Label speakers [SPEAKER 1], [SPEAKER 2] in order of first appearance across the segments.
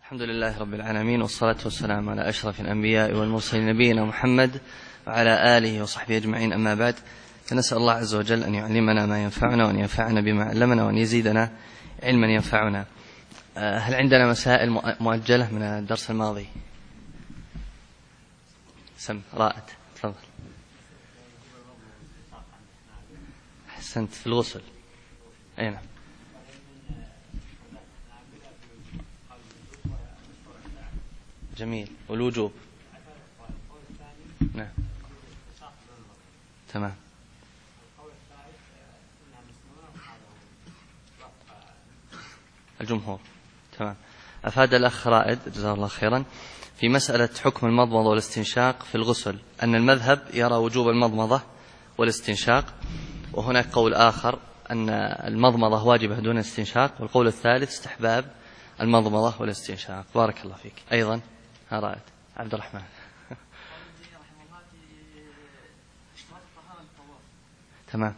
[SPEAKER 1] الحمد لله رب العالمين، والصلاة والسلام على أشرف الأنبياء والمرسلين نبينا محمد وعلى آله وصحبه أجمعين، أما بعد، فنسأل الله عز وجل أن يعلمنا ما ينفعنا وأن ينفعنا بما علمنا وأن يزيدنا علما ينفعنا. هل عندنا مسائل مؤجلة من الدرس الماضي؟ سم رائد، تفضل. أحسنت، في الغسل. أي نعم. جميل. والوجوب. نعم. تمام. الجمهور. تمام. أفاد الأخ رائد جزاه الله خيرا في مسألة حكم المضمضة والاستنشاق في الغسل أن المذهب يرى وجوب المضمضة والاستنشاق، وهناك قول آخر أن المضمضة واجبة دون الاستنشاق، والقول الثالث استحباب المضمضة والاستنشاق. بارك الله فيك. أيضا رائد عبد الرحمن. تمام.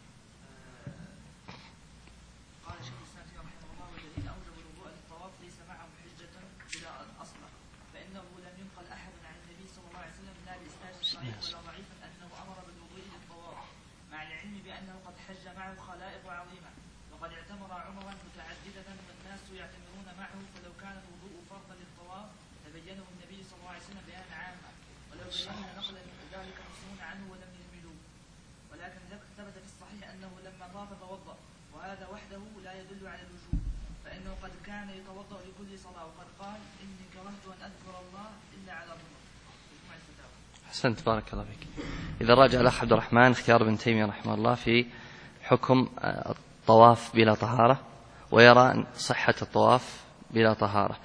[SPEAKER 2] قال شيخ الإسلام رحمه الله: والذين أوجبوا الوضوء للطواف ليس معهم حجة إلى الأصل، فإنه لم ينقل أحد عن النبي صلى الله عليه وسلم لا بإسناد صحيح ولا ضعيف أنه أمر بالوضوء للطواف، مع العلم بأنه قد حج معه خلائق عظيمة، وقد اعتمر عمرا متعددة والناس يعتمرون معه، فلو كان الوضوء فرضا للطواف تبينه النبي صلى الله عليه وسلم بيانا عاما، ولو بينا نقل ذلك المسلمون عنه ولم يهملوه، ولكن ثبت في الصحيح أنه لما طاف توضأ، وهذا وحده لا يدل على الوجوب، فإنه قد كان يتوضأ لكل صلاة، وقد قال: إني كرهت أن أذكر الله إلا على ظهر.
[SPEAKER 1] أحسنت، بارك الله فيك. إذا راجع الأخ عبد الرحمن اختيار ابن تيمية رحمه الله في حكم الطواف بلا طهارة، ويرى صحة الطواف بلا طهارة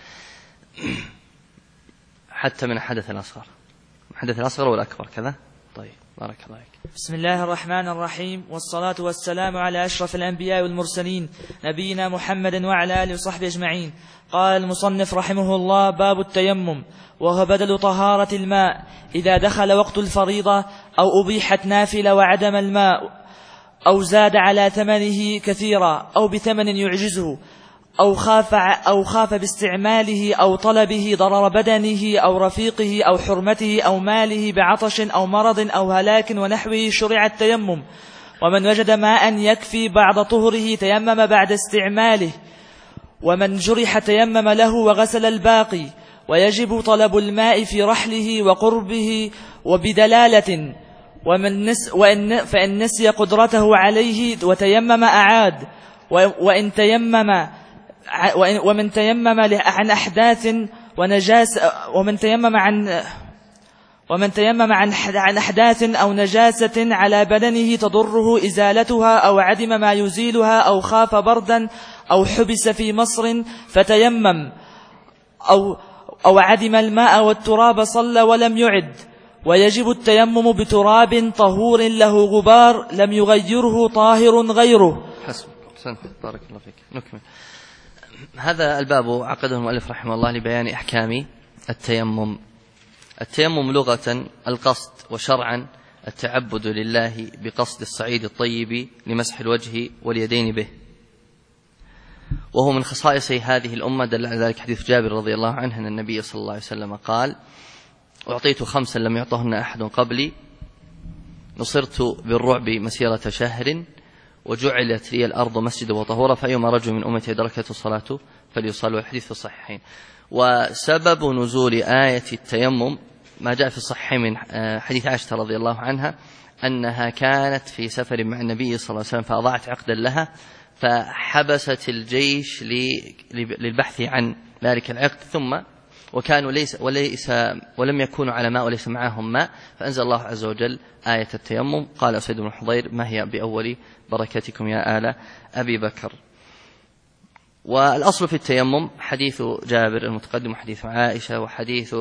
[SPEAKER 1] حتى من الحدث الأصغر، الحدث الأصغر والأكبر كذا. طيب، بارك الله فيك.
[SPEAKER 2] بسم الله الرحمن الرحيم، والصلاة والسلام على أشرف الأنبياء والمرسلين نبينا محمد وعلى آله وصحبه أجمعين. قال المصنف رحمه الله: باب التيمم، وهو بدل طهارة الماء إذا دخل وقت الفريضة أو أبيحت نافلة وعدم الماء، أو زاد على ثمنه كثيرا، أو بثمن يعجزه، أو خاف باستعماله أو طلبه ضرر بدنه أو رفيقه أو حرمته أو ماله بعطش أو مرض أو هلاك ونحوه، شرع التيمم. ومن وجد ماء يكفي بعد طهره تيمم بعد استعماله، ومن جرح تيمم له وغسل الباقي، ويجب طلب الماء في رحله وقربه وبدلالة، فإن نسي قدرته عليه وتيمم أعاد، ومن تيمم عن أحداث ونجاسة، ومن تيمم عن أحداث أو نجاسة على بدنه تضره إزالتها، أو عدم ما يزيلها، أو خاف بردا، أو حبس في مصر فتيمم، أو عدم الماء والتراب صلى ولم يعد. ويجب التيمم بتراب طهور له غبار لم يغيره طاهر غيره.
[SPEAKER 1] حسب. بارك الله فيك. نكمل. هذا الباب عقده المؤلف رحمه الله لبيان أحكام التيمم. التيمم لغة القصد، وشرعا التعبد لله بقصد الصعيد الطيب لمسح الوجه واليدين به، وهو من خصائص هذه الأمة. دل على ذلك حديث جابر رضي الله عنه أن النبي صلى الله عليه وسلم قال: أعطيت 5 لم يعطهن أحد قبلي، نصرت بالرعب مسيرة شهر، وجعلت لي الأرض مسجد وطهورا، فأيما رجل من أمتي أدركته الصلاة فليصلي. والحديث في الصحيحين. وسبب نزول آية التيمم ما جاء في الصحيحين من حديث عائشة رضي الله عنها أنها كانت في سفر مع النبي صلى الله عليه وسلم فأضاعت عقدا لها، فحبست الجيش للبحث عن ذلك العقد، ثم وكانوا ولم يكونوا على ماء وليس معهم ماء، فأنزل الله عز وجل آية التيمم. قال سيد بن الحضير: ما هي بأول بركتكم يا آل أبي بكر. والأصل في التيمم حديث جابر المتقدم، وحديث عائشة، وحديث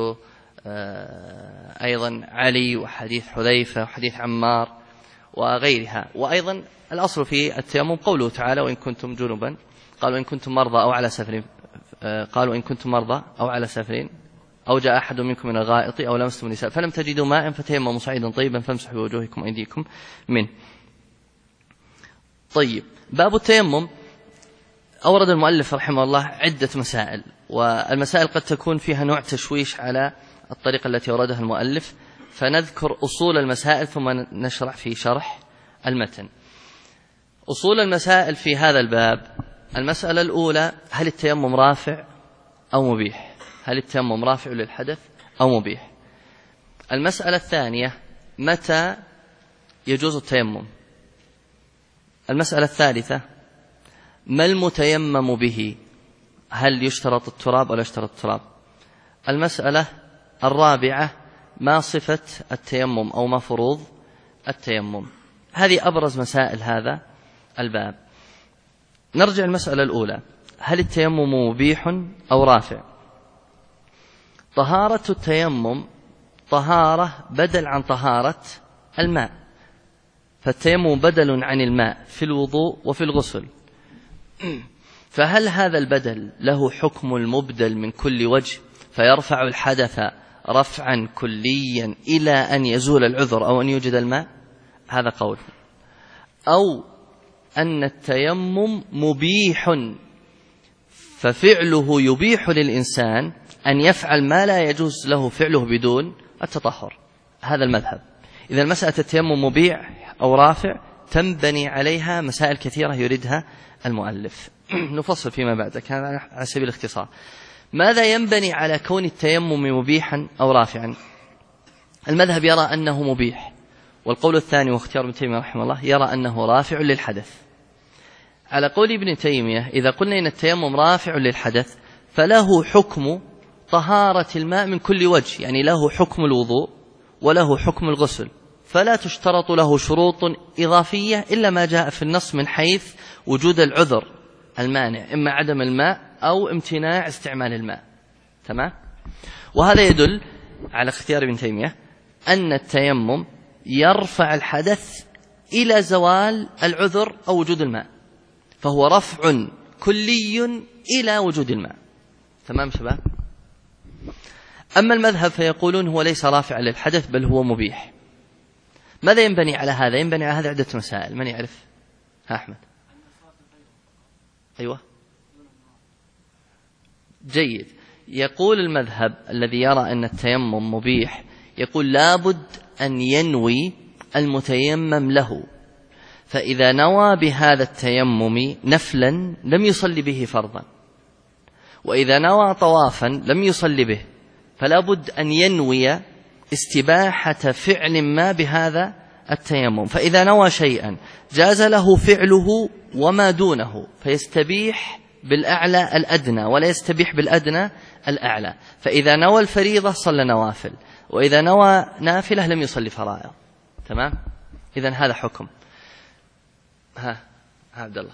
[SPEAKER 1] أيضا علي، وحديث حذيفة، وحديث عمار وغيرها. وأيضا الأصل في التيمم قوله تعالى: وإن كنتم جنبا، قالوا إن كنتم مرضى أو على سفر، قالوا إن كنتم مرضى أو على سفر أو جاء أحد منكم من الغائط أو لمستم النساء فلم تجدوا ماء فتيمموا صعيدا طيبا فامسحوا بوجوهكم وأيديكم منه. طيب، باب التيمم أورد المؤلف رحمه الله عدة مسائل، والمسائل قد تكون فيها نوع تشويش على الطريقة التي أوردها المؤلف، فنذكر أصول المسائل ثم نشرع في شرح المتن. أصول المسائل في هذا الباب: المسألة الأولى: هل التيمم رافع أو مبيح؟ هل التيمم رافع للحدث أو مبيح؟ المسألة الثانية: متى يجوز التيمم؟ المسألة الثالثة: ما المتيمم به؟ هل يشترط التراب ولا يشترط التراب؟ المسألة الرابعة: ما صفة التيمم أو ما فروض التيمم؟ هذه أبرز مسائل هذا الباب. نرجع المسألة الأولى: هل التيمم مبيح أو رافع؟ طهارة التيمم طهارة بدل عن طهارة الماء، فالتيمم بدل عن الماء في الوضوء وفي الغسل، فهل هذا البدل له حكم المبدل من كل وجه فيرفع الحدث رفعا كليا إلى أن يزول العذر أو أن يوجد الماء؟ هذا قول. أو أن التيمم مبيح ففعله يبيح للإنسان أن يفعل ما لا يجوز له فعله بدون التطهر، هذا المذهب. إذا مسألة التيمم مبيح أو رافع تنبني عليها مسائل كثيرة يريدها المؤلف، نفصل فيما بعد، كان على سبيل الاختصار. ماذا ينبني على كون التيمم مبيحا أو رافعا؟ المذهب يرى أنه مبيح، والقول الثاني واختيار ابن تيمية رحمه الله يرى أنه رافع للحدث. على قول ابن تيمية: إذا قلنا إن التيمم رافع للحدث فله حكم طهارة الماء من كل وجه، يعني له حكم الوضوء وله حكم الغسل، فلا تشترط له شروط إضافية إلا ما جاء في النص من حيث وجود العذر المانع، إما عدم الماء أو امتناع استعمال الماء. تمام؟ وهذا يدل على اختيار ابن تيمية أن التيمم يرفع الحدث إلى زوال العذر أو وجود الماء، فهو رفع كلي إلى وجود الماء. تمام شباب؟ أما المذهب فيقولون هو ليس رافع للحدث بل هو مبيح. ماذا ينبني على هذا؟ ينبني على هذا عدة مسائل. من يعرف؟ أحمد. أيوة جيد. يقول المذهب الذي يرى أن التيمم مبيح، يقول لابد أن ينوي المتيمم له، فإذا نوى بهذا التيمم نفلا لم يصلي به فرضا، وإذا نوى طوافا لم يصلي به، فلا بد أن ينوي استباحة فعل ما بهذا التيمم. فإذا نوى شيئا جاز له فعله وما دونه، فيستبيح بالأعلى الأدنى ولا يستبيح بالأدنى الأعلى. فإذا نوى الفريضة صلى نوافل، وإذا نوى نافلة لم يصلي فرائض. تمام؟ إذن هذا حكم. عبد الله.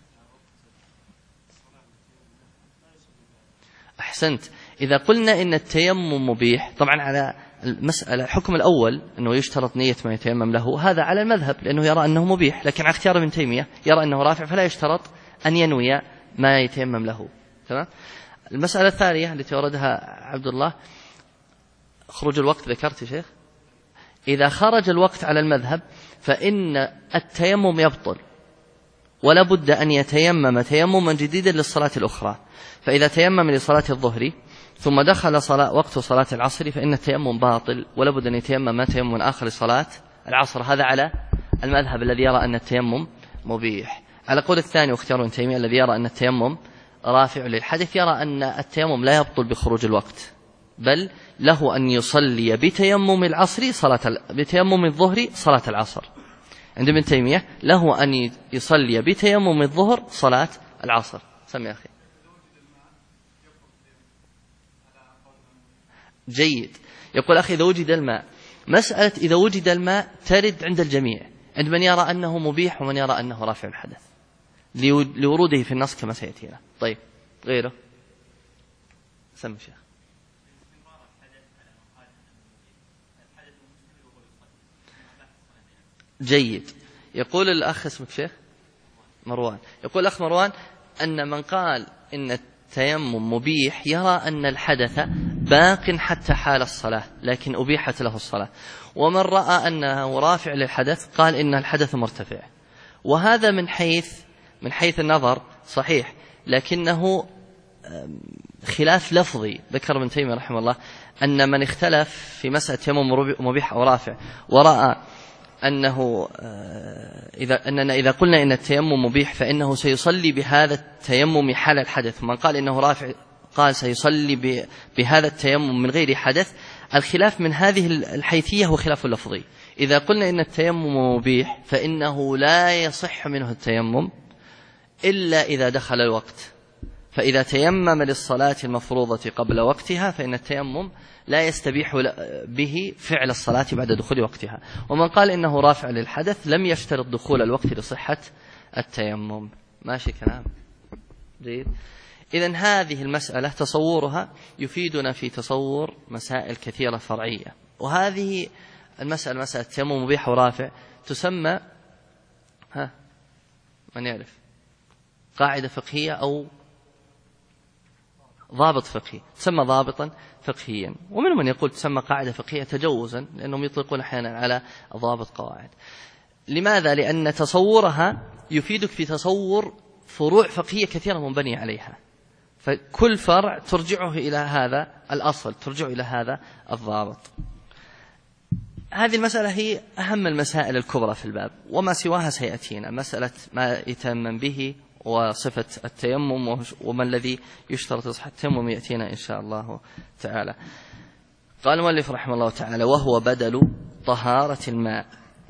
[SPEAKER 1] أحسنت. إذا قلنا إن التيمم مبيح، طبعا على المسألة الحكم الأول أنه يشترط نية ما يتيمم له، هذا على المذهب لأنه يرى أنه مبيح، لكن على اختيار ابن تيمية يرى أنه رافع فلا يشترط أن ينوي ما يتيمم له. تمام؟ المسألة الثانية التي وردها عبد الله: خروج الوقت. ذكرت يا شيخ؟ إذا خرج الوقت على المذهب فإن التيمم يبطل، ولا بد أن يتيمم تيمما جديدا للصلاة الأخرى. فإذا تيمم لصلاة الظهر ثم دخل وقت صلاة العصر فإن التيمم باطل، ولا بد أن يتيمم تيمم آخر لصلاة العصر. هذا على المذهب الذي يرى أن التيمم مبيح. على قول الثاني واختيار ابن تيمية الذي يرى أن التيمم رافع للحدث، يرى أن التيمم لا يبطل بخروج الوقت، بل له أن يصلي بتيمم العصر بتيمم الظهر صلاة العصر. عند ابن تيمية له أن يصلي بتيمم الظهر صلاة العصر. سمي أخي. جيد. يقول أخي إذا وجد الماء، مسألة إذا وجد الماء ترد عند الجميع، عند من يرى أنه مبيح ومن يرى أنه رافع الحدث لوروده في النص كما سيأتينا. طيب غيره. سمي شيخ. جيد. يقول الأخ اسمك شيخ مروان، يقول الأخ مروان أن من قال إن التيمم مبيح يرى أن الحدث باق حتى حال الصلاة لكن أبيحت له الصلاة، ومن رأى أنه رافع للحدث قال إن الحدث مرتفع. وهذا من حيث النظر صحيح، لكنه خلاف لفظي. ذكر ابن تيمية رحمه الله أن من اختلف في مسألة تيمم مبيح أو رافع ورأى أنه أننا إذا قلنا إن التيمم مبيح فإنه سيصلي بهذا التيمم حال الحدث، ومن قال إنه رافع قال سيصلي بهذا التيمم من غير حدث. الخلاف من هذه الحيثية هو خلاف لفظي. إذا قلنا إن التيمم مبيح فإنه لا يصح منه التيمم إلا إذا دخل الوقت، فإذا تيمم للصلاة المفروضة قبل وقتها فإن التيمم لا يستبيح به فعل الصلاة بعد دخول وقتها. ومن قال إنه رافع للحدث لم يشترط دخول الوقت لصحة التيمم. ماشي كلام جيد. إذن هذه المسألة تصورها يفيدنا في تصور مسائل كثيرة فرعية. وهذه المسألة مسألة تيمم مبيح ورافع تسمى من يعرف قاعدة فقهية أو ضابط فقهي، تسمى ضابطا فقهيا. ومنهم من يقول تسمى قاعدة فقهية تجوزا لأنهم يطلقون أحيانا على ضابط قواعد. لماذا؟ لأن تصورها يفيدك في تصور فروع فقهية كثيرة منبنية عليها، فكل فرع ترجعه إلى هذا الأصل، ترجع إلى هذا الضابط. هذه المسألة هي أهم المسائل الكبرى في الباب، وما سواها سيأتينا. مسألة ما يتيمم به وصفة التيمم وما الذي يشترط لصحة التيمم يأتينا إن شاء الله تعالى. قال المؤلف رحمه الله تعالى: وهو بدل طهارة الماء،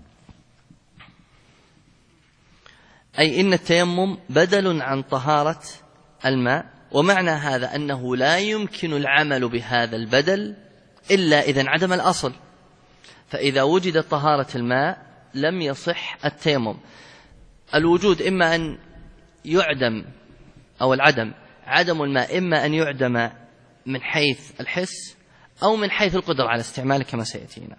[SPEAKER 1] أي إن التيمم بدل عن طهارة الماء. ومعنى هذا أنه لا يمكن العمل بهذا البدل إلا إذا انعدم الأصل، فإذا وجدت طهارة الماء لم يصح التيمم. الوجود إما أن يعدم أو العدم، عدم الماء إما أن يعدم من حيث الحس أو من حيث القدرة على استعماله كما سيأتينا.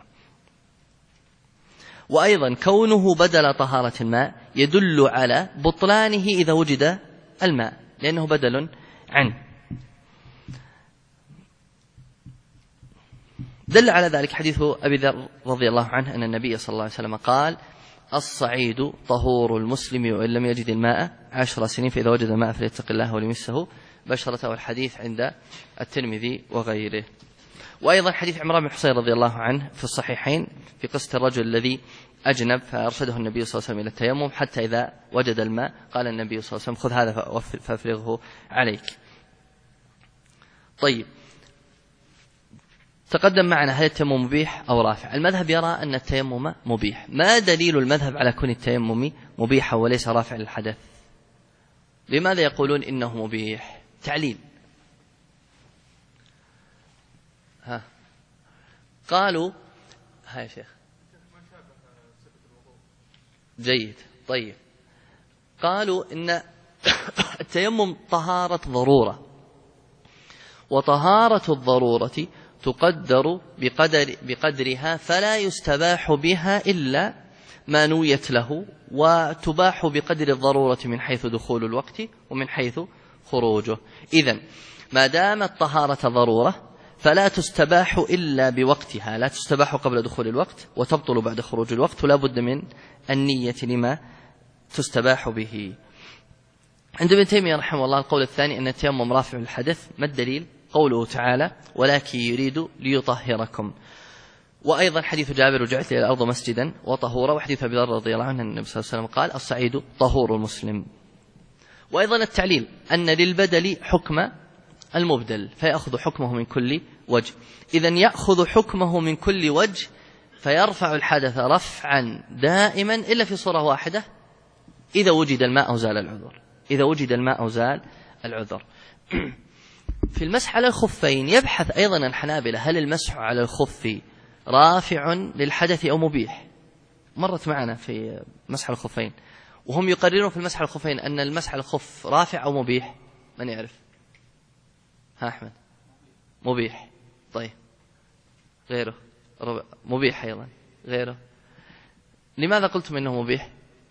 [SPEAKER 1] وأيضا كونه بدل طهارة الماء يدل على بطلانه إذا وجد الماء، لأنه بدل عنه. دل على ذلك حديث أبي ذر رضي الله عنه أن النبي صلى الله عليه وسلم قال: الصعيد طهور المسلم وإن لم يجد الماء 10 سنين، فإذا وجد الماء فليتق الله وليمسه بشرته. الحديث عند الترمذي وغيره. وأيضا حديث عمران بن حصين رضي الله عنه في الصحيحين في قصة الرجل الذي أجنب فأرشده النبي صلى الله عليه وسلم إلى التيمم حتى إذا وجد الماء قال النبي صلى الله عليه وسلم: خذ هذا فافرغه عليك. طيب، تقدم معنا هل التيمم مبيح أو رافع؟ المذهب يرى أن التيمم مبيح. ما دليل المذهب على كون التيمم مبيحا وليس رافع للحدث؟ لماذا يقولون إنه مبيح؟ تعليل. قالوا يا شيخ جيد. طيب، قالوا إن التيمم طهارة ضرورة، وطهارة الضرورة تقدر بقدرها، فلا يستباح بها إلا ما نويت له، وتباح بقدر الضرورة من حيث دخول الوقت ومن حيث خروجه. إذن ما دامت طهارة ضرورة فلا تستباح إلا بوقتها، لا تستباح قبل دخول الوقت وتبطل بعد خروج الوقت، ولا بد من النية لما تستباح به. عند ابن تيمية رحمه الله القول الثاني أن التيمم رافع الحدث. ما الدليل؟ قوله تعالى: ولكن يريد ليطهركم. وأيضا حديث جابر: وجعلت إلى الأرض مسجدا وطهورا. وحديث أبي ذر رضي الله عنه أن النبي صلى الله عليه وسلم قال: الصعيد طهور المسلم. وأيضا التعليل أن للبدل حكم المبدل فيأخذ حكمه من كل وجه. إذن يأخذ حكمه من كل وجه فيرفع الحدث رفعا دائما إلا في صورة واحدة: إذا وجد الماء زال العذر. إذا وجد الماء زال العذر. في المسح على الخفين يبحث أيضا الحنابلة هل المسح على الخف رافع للحدث أو مبيح. مرت معنا في مسح على الخفين، وهم يقررون في المسح على الخفين أن المسح على الخف رافع أو مبيح. من يعرف؟ أحمد؟ مبيح. طيب، غيره؟ مبيح أيضا. غيره؟ لماذا قلتم إنه مبيح؟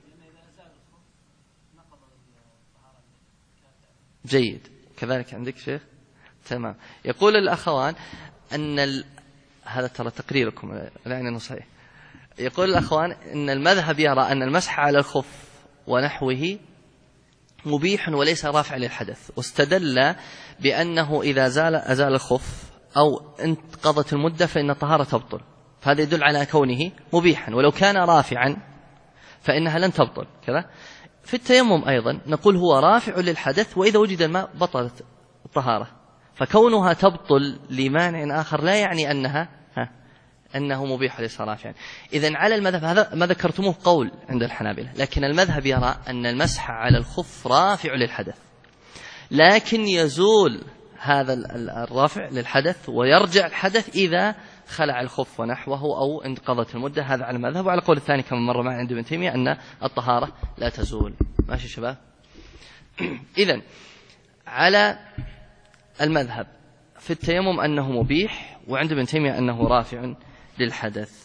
[SPEAKER 1] جيد. كذلك عندك شيخ؟ تمام. يقول الأخوان أن هذا ترى تقريركم لأنه صحيح. يقول الأخوان أن المذهب يرى أن المسح على الخف ونحوه مبيح وليس رافع للحدث، واستدل بأنه إذا أزال الخف أو انقضت المدة فإن الطهارة تبطل، فهذا يدل على كونه مبيحا، ولو كان رافعا فإنها لن تبطل كذا. في التيمم أيضا نقول هو رافع للحدث، وإذا وجد الماء بطلت الطهارة، فكونها تبطل لمانع آخر لا يعني أنه مبيح ليس رافعا. إذن على المذهب هذا ما ذكرتموه قول عند الحنابلة، لكن المذهب يرى أن المسح على الخف رافع للحدث، لكن يزول هذا الرافع للحدث ويرجع الحدث إذا خلع الخف ونحوه أو انقضت المدة. هذا على المذهب. وعلى قول الثاني كما مر معنا عند ابن تيمية أن الطهارة لا تزول. ماشي شباب؟ إذن على المذهب في التيمم أنه مبيح، وعند ابن تيمية أنه رافع للحدث.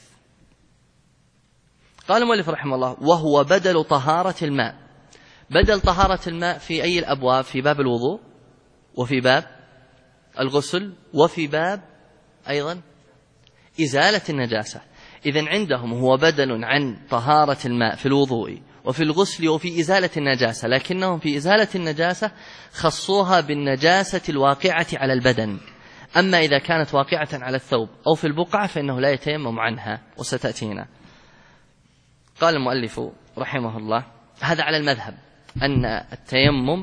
[SPEAKER 1] قال المؤلف رحمه الله: وهو بدل طهارة الماء. بدل طهارة الماء في أي الأبواب؟ في باب الوضوء، وفي باب الغسل، وفي باب أيضا إزالة النجاسة. إذن عندهم هو بدل عن طهارة الماء في الوضوء وفي الغسل وفي إزالة النجاسة، لكنهم في إزالة النجاسة خصوها بالنجاسة الواقعة على البدن. أما إذا كانت واقعة على الثوب أو في البقعة فإنه لا يتيمم عنها، وستأتينا. قال المؤلف رحمه الله: هذا على المذهب أن التيمم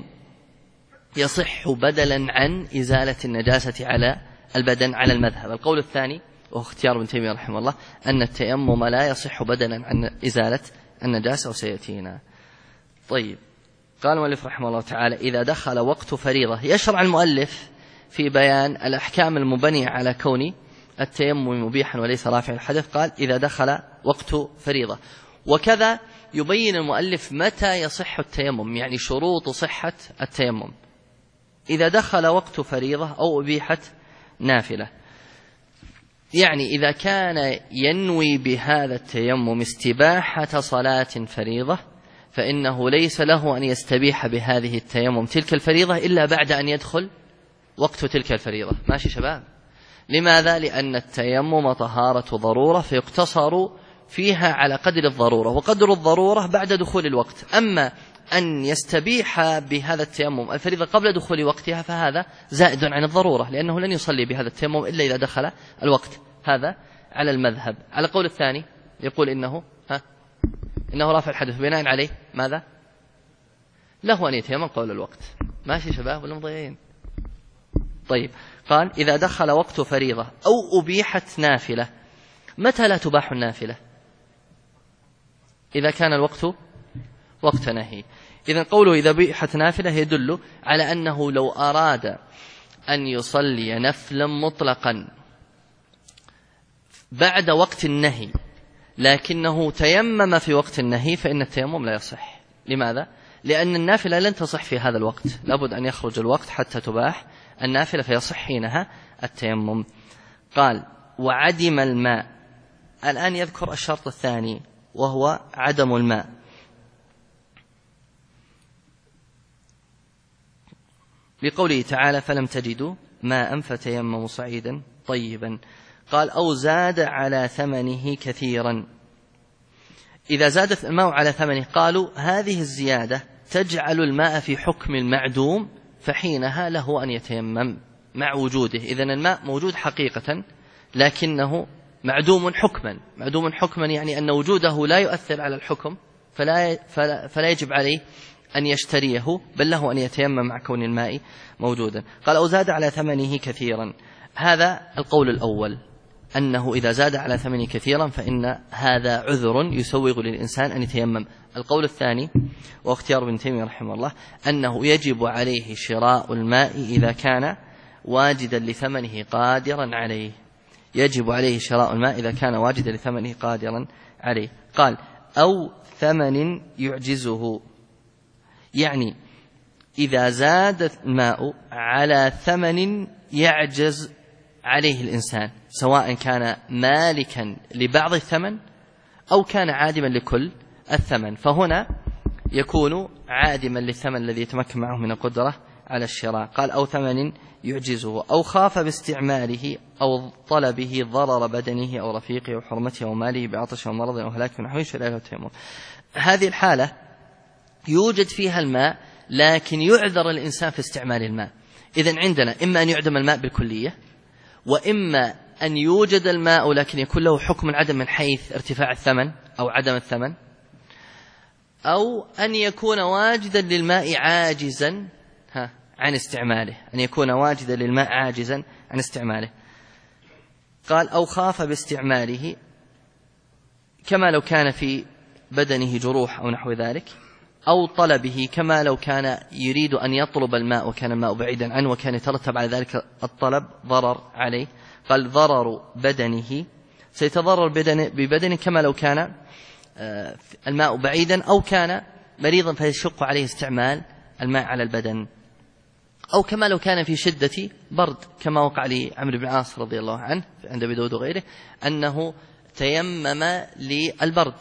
[SPEAKER 1] يصح بدلا عن إزالة النجاسة على البدن على المذهب. القول الثاني وهو اختيار ابن تيمية رحمه الله أن التيمم لا يصح بدلا عن إزالة النجاسة، وسيأتينا. طيب، قال المؤلف رحمه الله تعالى: إذا دخل وقت فريضة. يشرع المؤلف في بيان الأحكام المبنية على كون التيمم مبيحا وليس رافع الحدث. قال: إذا دخل وقت فريضة. وكذا يبين المؤلف متى يصح التيمم، يعني شروط صحة التيمم. إذا دخل وقت فريضة أو أبيحت نافلة، يعني إذا كان ينوي بهذا التيمم استباحة صلاة فريضة فإنه ليس له أن يستبيح بهذه التيمم تلك الفريضة إلا بعد أن يدخل وقت تلك الفريضة. ماشي شباب؟ لماذا؟ لأن التيمم طهارة ضرورة، فيقتصر فيها على قدر الضرورة، وقدر الضرورة بعد دخول الوقت. أما أن يستبيح بهذا التيمم الفريضة قبل دخول وقتها فهذا زائد عن الضرورة، لأنه لن يصلي بهذا التيمم إلا إذا دخل الوقت. هذا على المذهب. على قول الثاني يقول إنه رافع الحدث، بناء عليه ماذا؟ له أن يتيمم قبل الوقت. ماشي شباب ولا مضيعين؟ طيب، قال: إذا دخل وقت فريضة أو أبيحت نافلة. متى لا تباح النافلة؟ إذا كان الوقت وقت نهي. إذن قوله إذا أبيحت نافلة يدل على أنه لو أراد أن يصلي نفلا مطلقا بعد وقت النهي لكنه تيمم في وقت النهي فإن التيمم لا يصح. لماذا؟ لأن النافلة لن تصح في هذا الوقت، لابد أن يخرج الوقت حتى تباح النافلة فيصح حينها التيمم. قال: وعدم الماء. الآن يذكر الشرط الثاني وهو عدم الماء. بقوله تعالى: فلم تجدوا ماء فتيمموا صعيدا طيبا. قال: أو زاد على ثمنه كثيرا. إذا زاد الماء على ثمنه قالوا هذه الزيادة تجعل الماء في حكم المعدوم، فحينها له أن يتيمم مع وجوده. إذن الماء موجود حقيقة لكنه معدوم حكما. معدوم حكما يعني أن وجوده لا يؤثر على الحكم، فلا يجب عليه أن يشتريه، بل له أن يتيمم مع كون الماء موجودا. قال: أو زاد على ثمنه كثيرا. هذا القول الأول، أنه إذا زاد على ثمنه كثيرا فإن هذا عذر يسوغ للإنسان أن يتيمم. القول الثاني واختيار ابن تيمية رحمه الله أنه يجب عليه شراء الماء إذا كان واجدا لثمنه قادرا عليه. يجب عليه شراء الماء إذا كان واجدا لثمنه قادرا عليه. قال: أو ثمن يعجزه، يعني إذا زاد الماء على ثمن يعجز عليه الإنسان، سواء كان مالكا لبعض الثمن أو كان عادما لكل الثمن، فهنا يكون عادما للثمن الذي يتمكن معه من القدرة على الشراء. قال: أو ثمن يعجزه، أو خاف باستعماله أو طلبه ضرر بدنه أو رفيقه أو حرمته أو ماله بعطش أو مرض أو هلاك ونحوه، فلا له التيمم. هذه الحالة يوجد فيها الماء لكن يعذر الإنسان في استعمال الماء. إذن عندنا إما أن يعدم الماء بالكلية، وإما أن يوجد الماء لكن يكون له حكم العدم من حيث ارتفاع الثمن أو عدم الثمن، أو أن يكون واجدا للماء عاجزا عن استعماله، أن يكون واجدا للماء عاجزا عن استعماله. قال أو خاف باستعماله كما لو كان في بدنه جروح أو نحو ذلك، أو طلبه كما لو كان يريد أن يطلب الماء وكان الماء بعيدا عنه وكان يترتب على ذلك الطلب ضرر عليه. قال ضرر بدنه سيتضرر ببدنه كما لو كان الماء بعيدا أو كان مريضا فيشق عليه استعمال الماء على البدن، أو كما لو كان في شدة برد كما وقع لعمرو بن العاص رضي الله عنه عند أبي داود وغيره أنه تيمم للبرد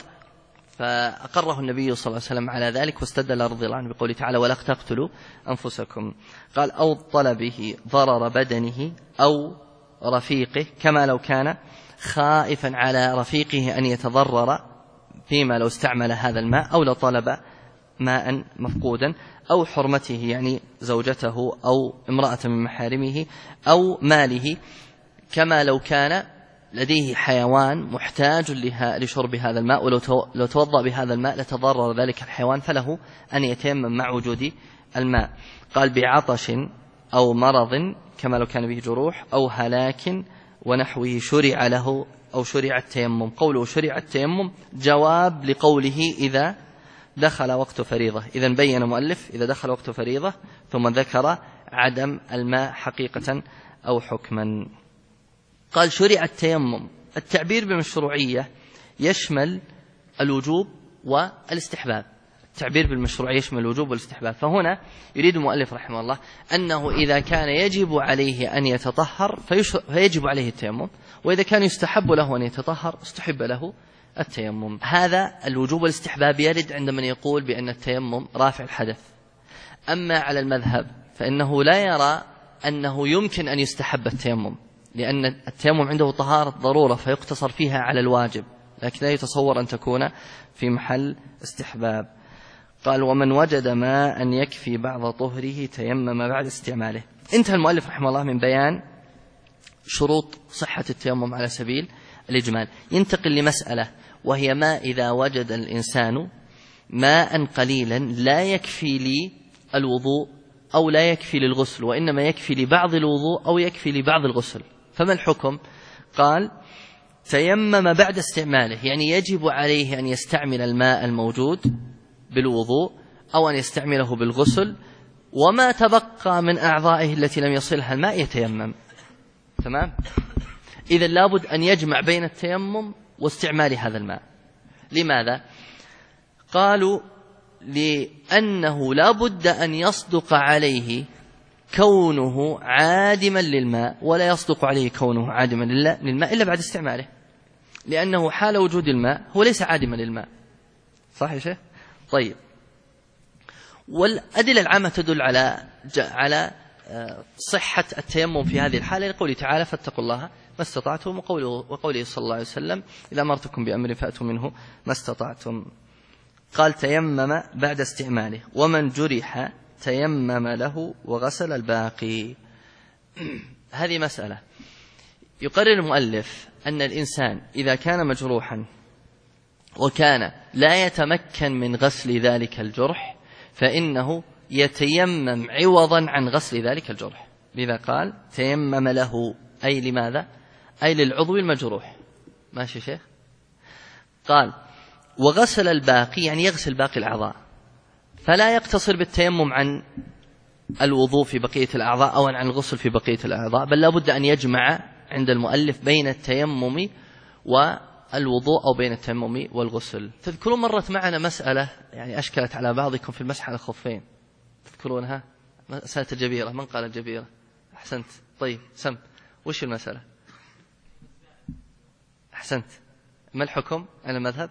[SPEAKER 1] فأقره النبي صلى الله عليه وسلم على ذلك، واستدل رضي الله عنه بقوله تعالى ولا تقتلوا أنفسكم. قال أو طلبه ضرر بدنه أو رفيقه كما لو كان خائفا على رفيقه أن يتضرر فيما لو استعمل هذا الماء أو لطلب ماء مفقودا، أو حرمته يعني زوجته أو امرأة من محارمه، أو ماله كما لو كان لديه حيوان محتاج لشرب هذا الماء ولو توضأ بهذا الماء لتضرر ذلك الحيوان فله أن يتيمم مع وجود الماء. قال بعطش أو مرض كما لو كان به جروح أو هلاك ونحوه شرع له أو شرع التيمم. قوله شرع التيمم جواب لقوله إذا دخل وقت فريضة. إذن بين مؤلف إذا دخل وقت فريضة ثم ذكر عدم الماء حقيقة أو حكما. قال شرع التيمم. التعبير بالمشروعية يشمل الوجوب والاستحباب. التعبير بالمشروعية يشمل الوجوب والاستحباب. فهنا يريد المؤلف رحمه الله أنه إذا كان يجب عليه أن يتطهر فيجب عليه التيمم، وإذا كان يستحب له أن يتطهر استحب له التيمم. هذا الوجوب والاستحباب يرد عند من يقول بأن التيمم رافع الحدث. أما على المذهب فإنه لا يرى أنه يمكن أن يستحب التيمم، لأن التيمم عنده طهارة ضرورة فيقتصر فيها على الواجب، لكن لا يتصور أن تكون في محل استحباب. قال ومن وجد ماء يكفي بعض طهره تيمم بعد استعماله. انتهى المؤلف رحمه الله من بيان شروط صحة التيمم على سبيل الإجمال. ينتقل لمسألة وهي ما إذا وجد الإنسان ماء قليلا لا يكفي للوضوء أو لا يكفي للغسل وإنما يكفي لبعض الوضوء أو يكفي لبعض الغسل، فما الحكم؟ قال تيمم بعد استعماله، يعني يجب عليه أن يستعمل الماء الموجود بالوضوء أو أن يستعمله بالغسل، وما تبقى من أعضائه التي لم يصلها الماء يتيمم. تمام؟ إذن لابد أن يجمع بين التيمم واستعمال هذا الماء. لماذا؟ قالوا لأنه لابد أن يصدق عليه كونه عادما للماء، ولا يصدق عليه كونه عادما للماء إلا بعد استعماله، لأنه حال وجود الماء هو ليس عادما للماء. صح يا شيخ؟ طيب، والأدلة العامة تدل على صحة التيمم في هذه الحالة لقوله تعالى فاتقوا الله ما استطعتم، وقوله صلى الله عليه وسلم إذا أمرتكم بأمر فأتوا منه ما استطعتم. قال تيمم بعد استعماله. ومن جرح تيمم له وغسل الباقي. هذه مسألة يقرر المؤلف أن الإنسان إذا كان مجروحا وكان لا يتمكن من غسل ذلك الجرح فإنه يتيمم عوضا عن غسل ذلك الجرح. لذا قال تيمم له، أي لماذا؟ أي للعضو المجروح. ماشي شيخ؟ قال وغسل الباقي، يعني يغسل باقي الأعضاء، فلا يقتصر بالتيمم عن الوضوء في بقية الأعضاء أو عن الغسل في بقية الأعضاء، بل لابد أن يجمع عند المؤلف بين التيمم والوضوء أو بين التيمم والغسل. تذكرون مرت معنا مسألة يعني أشكلت على بعضكم في المسح على الخفين، تذكرونها؟ مسألة الجبيرة. من قال الجبيرة؟ أحسنت. طيب سم، وش المسألة؟ أحسنت. ما الحكم على المذهب؟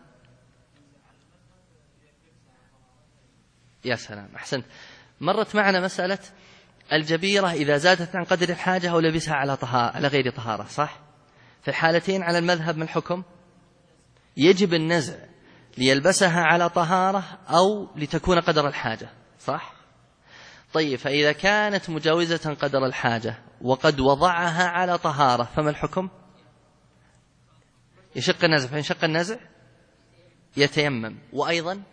[SPEAKER 1] يا سلام، أحسنت. مرت معنا مسألة الجبيرة إذا زادت عن قدر الحاجة أو لبسها على غير طهارة، صح؟ في الحالتين على المذهب من الحكم؟ يجب النزع ليلبسها على طهارة أو لتكون قدر الحاجة، صح؟ طيب فإذا كانت مجاوزة قدر الحاجة وقد وضعها على طهارة فما الحكم؟ يشق النزع، فإن شق النزع يتيمم، وأيضا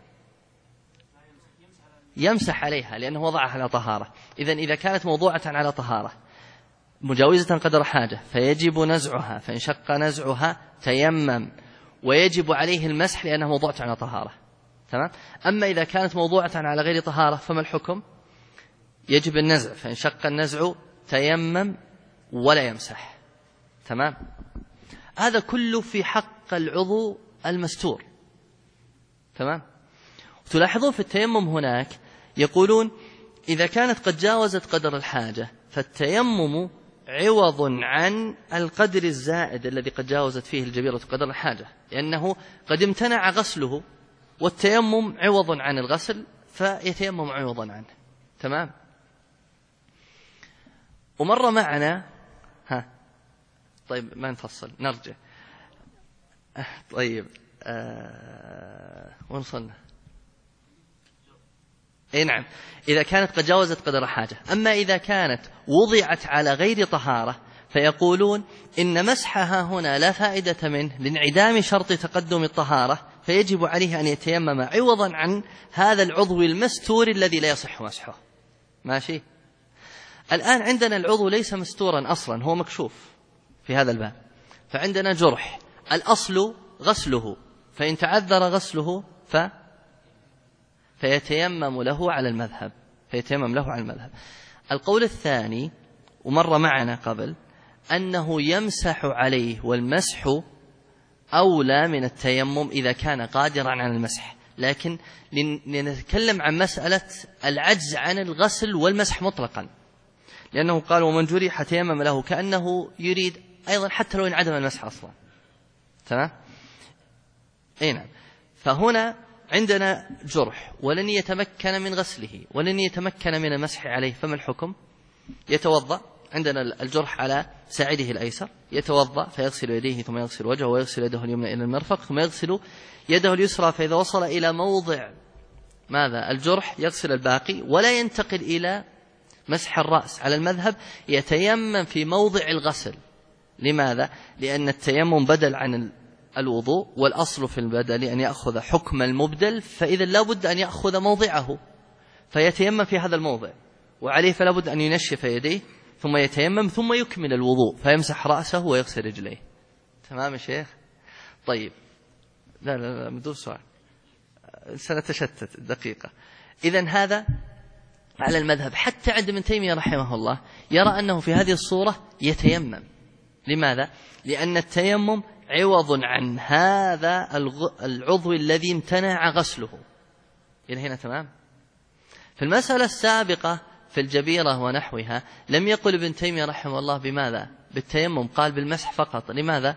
[SPEAKER 1] يمسح عليها لأنه وضعها على طهارة. إذا كانت موضوعة على طهارة مجاوزة قدر حاجة فيجب نزعها، فإن شق نزعها تيمم، ويجب عليه المسح لأنها موضوعة على طهارة. تمام. أما إذا كانت موضوعة على غير طهارة فما الحكم؟ يجب النزع، فإن شق النزع تيمم ولا يمسح. تمام. هذا كله في حق العضو المستور. تمام. تلاحظون في التيمم هناك يقولون إذا كانت قد جاوزت قدر الحاجة فالتيمم عوض عن القدر الزائد الذي قد جاوزت فيه الجبيرة قدر الحاجة، لأنه قد امتنع غسله، والتيمم عوض عن الغسل فيتيمم عوضا عنه. تمام. ومر معنا طيب ما نفصل نرجع. طيب ونصلنا. اي نعم، إذا كانت قد جاوزت قدر حاجة. أما إذا كانت وضعت على غير طهارة فيقولون إن مسحها هنا لا فائدة منه لانعدام شرط تقدم الطهارة، فيجب عليه أن يتيمم عوضا عن هذا العضو المستور الذي لا يصح مسحه. ماشي. الآن عندنا العضو ليس مستورا أصلا، هو مكشوف في هذا الباب، فعندنا جرح الأصل غسله، فإن تعذر غسله فيتيمم له على المذهب، القول الثاني ومر معنا قبل أنه يمسح عليه، والمسح أولى من التيمم إذا كان قادرا على المسح. لكن لنتكلم عن مسألة العجز عن الغسل والمسح مطلقا، لأنه قال ومن جرح تيمم له، كأنه يريد أيضا حتى لو انعدم المسح أصلا. تمام. أي نعم. فهنا عندنا جرح ولن يتمكن من غسله ولن يتمكن من المسح عليه، فما الحكم؟ يتوضأ. عندنا الجرح على ساعده الأيسر، يتوضأ فيغسل يديه ثم يغسل وجهه، ويغسل يده اليمنى إلى المرفق، ثم يغسل يده اليسرى، فإذا وصل إلى موضع ماذا؟ الجرح يغسل الباقي، ولا ينتقل إلى مسح الرأس. على المذهب يتيمم في موضع الغسل. لماذا؟ لأن التيمم بدل عن الوضوء، والأصل في البدل أن يأخذ حكم المبدل، فإذا لا بد أن يأخذ موضعه، فيتيمم في هذا الموضع، وعليه فلا بد أن ينشف يديه ثم يتيمم ثم يكمل الوضوء، فيمسح رأسه ويغسل رجليه. تمام يا شيخ؟ طيب لا بدون سؤال، سنتشتت دقيقة. إذن هذا على المذهب. حتى عند ابن تيمية رحمه الله يرى أنه في هذه الصورة يتيمم. لماذا؟ لأن التيمم عوض عن هذا العضو الذي امتنع غسله. إلى هنا تمام؟ في المسألة السابقة في الجبيرة ونحوها لم يقل ابن تيمية رحمه الله بماذا؟ بالتيمم، قال بالمسح فقط. لماذا؟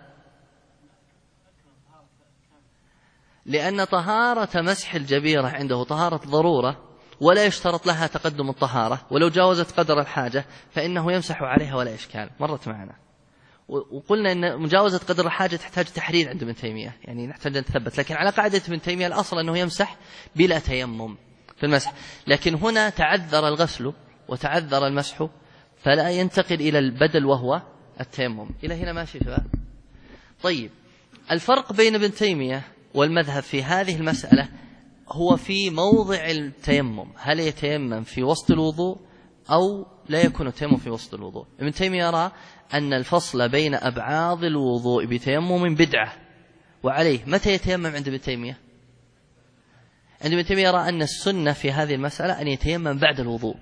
[SPEAKER 1] لأن طهارة مسح الجبيرة عنده طهارة ضرورة، ولا يشترط لها تقدم الطهارة، ولو جاوزت قدر الحاجة فإنه يمسح عليها ولا إشكال. مرت معنا وقلنا أن مجاوزة قدر الحاجة تحتاج تحرير عند ابن تيمية، يعني نحتاج أن نثبت، لكن على قاعدة ابن تيمية الأصل أنه يمسح بلا تيمم في المسح. لكن هنا تعذر الغسل وتعذر المسح، فلا ينتقل إلى البدل وهو التيمم. إلى هنا ماشي شباب؟ طيب، الفرق بين ابن تيمية والمذهب في هذه المسألة هو في موضع التيمم. هل يتيمم في وسط الوضوء أو لا يكون التيمم في وسط الوضوء؟ ابن تيمية يرى أن الفصل بين أبعاض الوضوء بتيمم بدعة، وعليه متى يتيمم عند ابن تيمية؟ عند ابن تيمية يرى أن السنة في هذه المسألة أن يتيمم بعد الوضوء.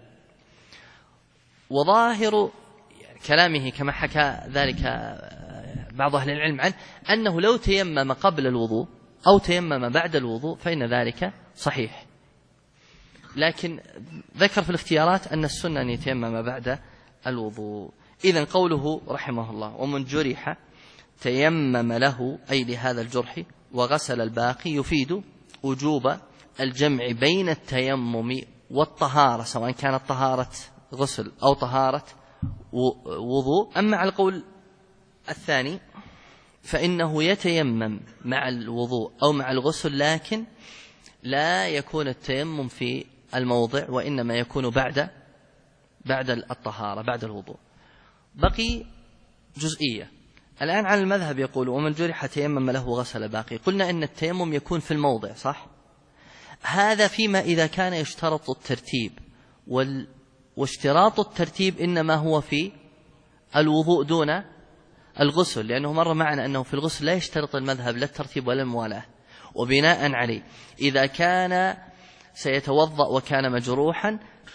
[SPEAKER 1] وظاهر كلامه كما حكى ذلك بعض أهل العلم عنه أنه لو تيمم قبل الوضوء أو تيمم بعد الوضوء فإن ذلك صحيح، لكن ذكر في الاختيارات أن السنة أن يتيمم بعد الوضوء. إذن قوله رحمه الله ومن جرح تيمم له أي لهذا الجرح وغسل الباقي يفيد وجوب الجمع بين التيمم والطهارة، سواء كانت طهارة غسل أو طهارة وضوء. أما على القول الثاني فإنه يتيمم مع الوضوء أو مع الغسل، لكن لا يكون التيمم في الموضع، وإنما يكون بعد بعد الطهارة بعد الوضوء. بقي جزئية الآن على المذهب، يقول ومن جرح تيمم له غسل باقي. قلنا إن التيمم يكون في الموضع، صح؟ هذا فيما إذا كان يشترط الترتيب، واشتراط الترتيب إنما هو في الوضوء دون الغسل، لأنه مر معنا أنه في الغسل لا يشترط المذهب لا الترتيب ولا الموالاة. وبناء عليه إذا كان سيتوضأ وكان مجروحا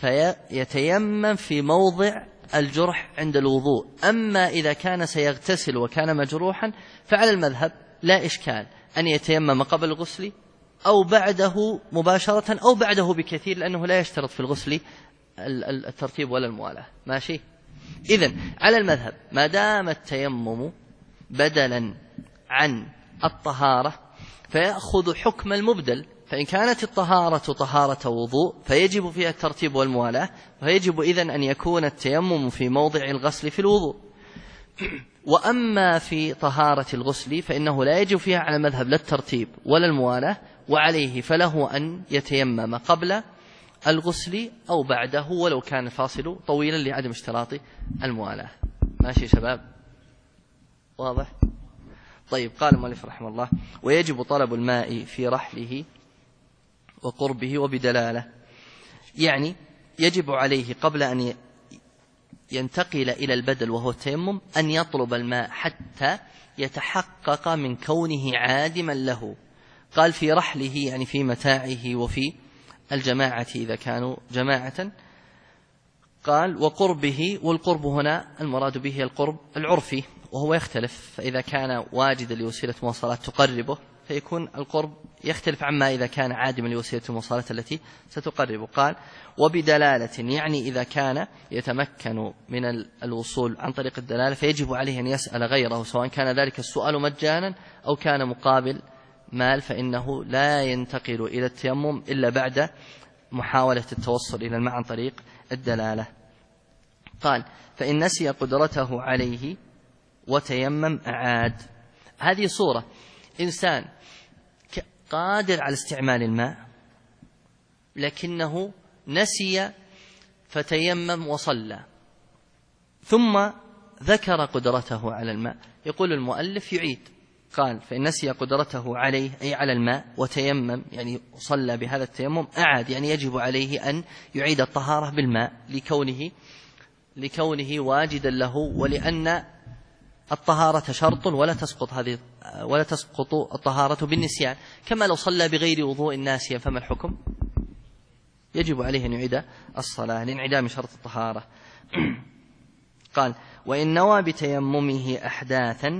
[SPEAKER 1] فيتيمم في موضع الجرح عند الوضوء. أما إذا كان سيغتسل وكان مجروحا فعلى المذهب لا إشكال أن يتيمم قبل الغسل أو بعده مباشرة أو بعده بكثير، لأنه لا يشترط في الغسل الترتيب ولا الموالاة. ماشي؟ إذن على المذهب ما دام التيمم بدلا عن الطهارة فيأخذ حكم المبدل، فإن كانت الطهارة طهارة وضوء فيجب فيها الترتيب والموالاة، فيجب إذن أن يكون التيمم في موضع الغسل في الوضوء. وأما في طهارة الغسل فإنه لا يجب فيها على المذهب لا الترتيب ولا الموالاة، وعليه فله أن يتيمم قبل الغسل أو بعده ولو كان الفاصل طويلا لعدم اشتراط الموالاة. ماشي شباب؟ واضح؟ طيب، قال المؤلف رحمه الله: ويجب طلب الماء في رحله وقربه وبدلالة، يعني يجب عليه قبل أن ينتقل إلى البدل وهو التيمم أن يطلب الماء حتى يتحقق من كونه عادما له. قال في رحله يعني في متاعه وفي الجماعة إذا كانوا جماعة. قال وقربه، والقرب هنا المراد به القرب العرفي وهو يختلف، فإذا كان واجدا لوسيلة مواصلات تقربه فيكون القرب يختلف عما إذا كان عادما لوسيلة المواصلات التي ستقربه. قال وبدلالة، يعني إذا كان يتمكن من الوصول عن طريق الدلالة فيجب عليه أن يسأل غيره، سواء كان ذلك السؤال مجانا أو كان مقابل مال، فإنه لا ينتقل إلى التيمم إلا بعد محاولة التوصل إلى الماء عن طريق الدلالة. قال فإن نسي قدرته عليه وتيمم أعاد. هذه صورة إنسان قادر على استعمال الماء لكنه نسي فتيمم وصلى، ثم ذكر قدرته على الماء. يقول المؤلف يعيد. قال فإن نسي قدرته عليه أي على الماء وتيمم يعني صلى بهذا التيمم أعاد، يعني يجب عليه أن يعيد الطهارة بالماء لكونه واجدا له، ولأن الطهارة شرط ولا تسقط الطهارة بالنسيان. كما لو صلى بغير وضوء ناسيا فما الحكم؟ يجب عليه أن يعيد الصلاة لانعدام شرط الطهارة. قال وإن نوى بتيممه أحداثا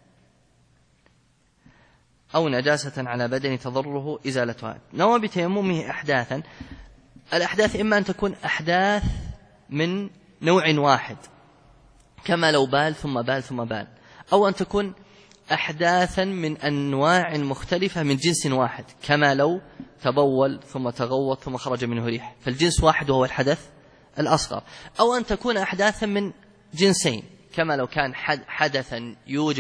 [SPEAKER 1] أو نجاسة على بدن تضره إزالتها. نوى بتيممه أحداثا، الأحداث إما أن تكون أحداث من نوع واحد كما لو بال ثم بال ثم بال، أو أن تكون أحداثا من أنواع مختلفة من جنس واحد كما لو تبول ثم تغوط ثم خرج منه ريح، فالجنس واحد وهو الحدث الأصغر. أو أن تكون أحداثا من جنسين كما لو كان حدثا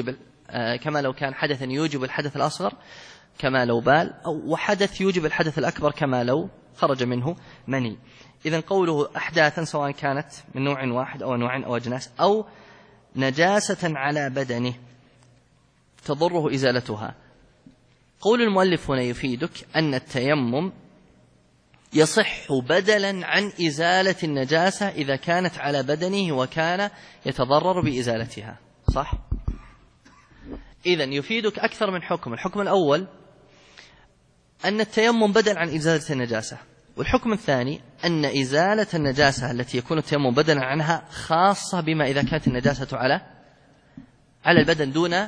[SPEAKER 1] يوجب الحدث الأصغر كما لو بال، أو حدث يوجب الحدث الأكبر كما لو خرج منه مني. إذن قوله أحداثا سواء كانت من نوع واحد أو نوع أو أجناس، أو نجاسة على بدنه تضره إزالتها. قول المؤلف هنا يفيدك أن التيمم يصح بدلا عن إزالة النجاسة إذا كانت على بدنه وكان يتضرر بإزالتها، صح؟ إذن يفيدك أكثر من حكم. الحكم الأول أن التيمم بدل عن إزالة النجاسة، والحكم الثاني أن إزالة النجاسة التي يكون التيمم بدلا عنها خاصة بما إذا كانت النجاسة على البدن دون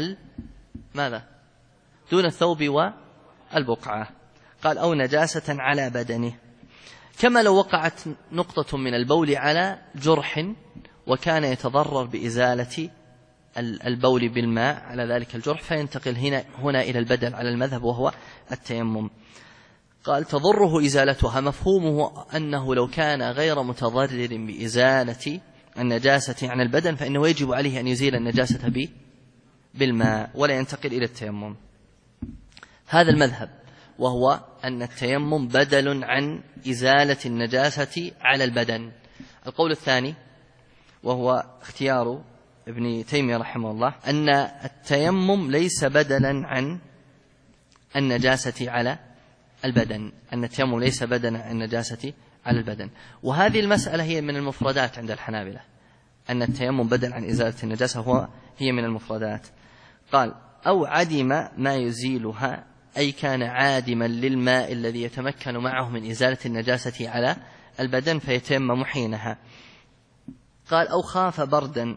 [SPEAKER 1] دون الثوب والبقعة. قال أو نجاسة على بدنه، كما لو وقعت نقطة من البول على جرح وكان يتضرر بإزالة البول بالماء على ذلك الجرح، فينتقل هنا إلى البدل على المذهب وهو التيمم. قال تضره إزالتها، مفهومه أنه لو كان غير متضرر بإزالة النجاسة عن البدن فإنه يجب عليه أن يزيل النجاسة بالماء ولا ينتقل إلى التيمم. هذا المذهب، وهو أن التيمم بدل عن إزالة النجاسة على البدن. القول الثاني وهو اختيار ابن تيمية رحمه الله أن التيمم ليس بدلا عن النجاسة على البدن، أن التيمم ليس بدلا عن النجاسة على البدن. وهذه المسألة هي من المفردات عند الحنابلة، أن التيمم بدل عن إزالة النجاسة هي من المفردات. قال أو عدم ما يزيلها، أي كان عادما للماء الذي يتمكن معه من إزالة النجاسة على البدن فيتيمم حينها. قال أو خاف بردا،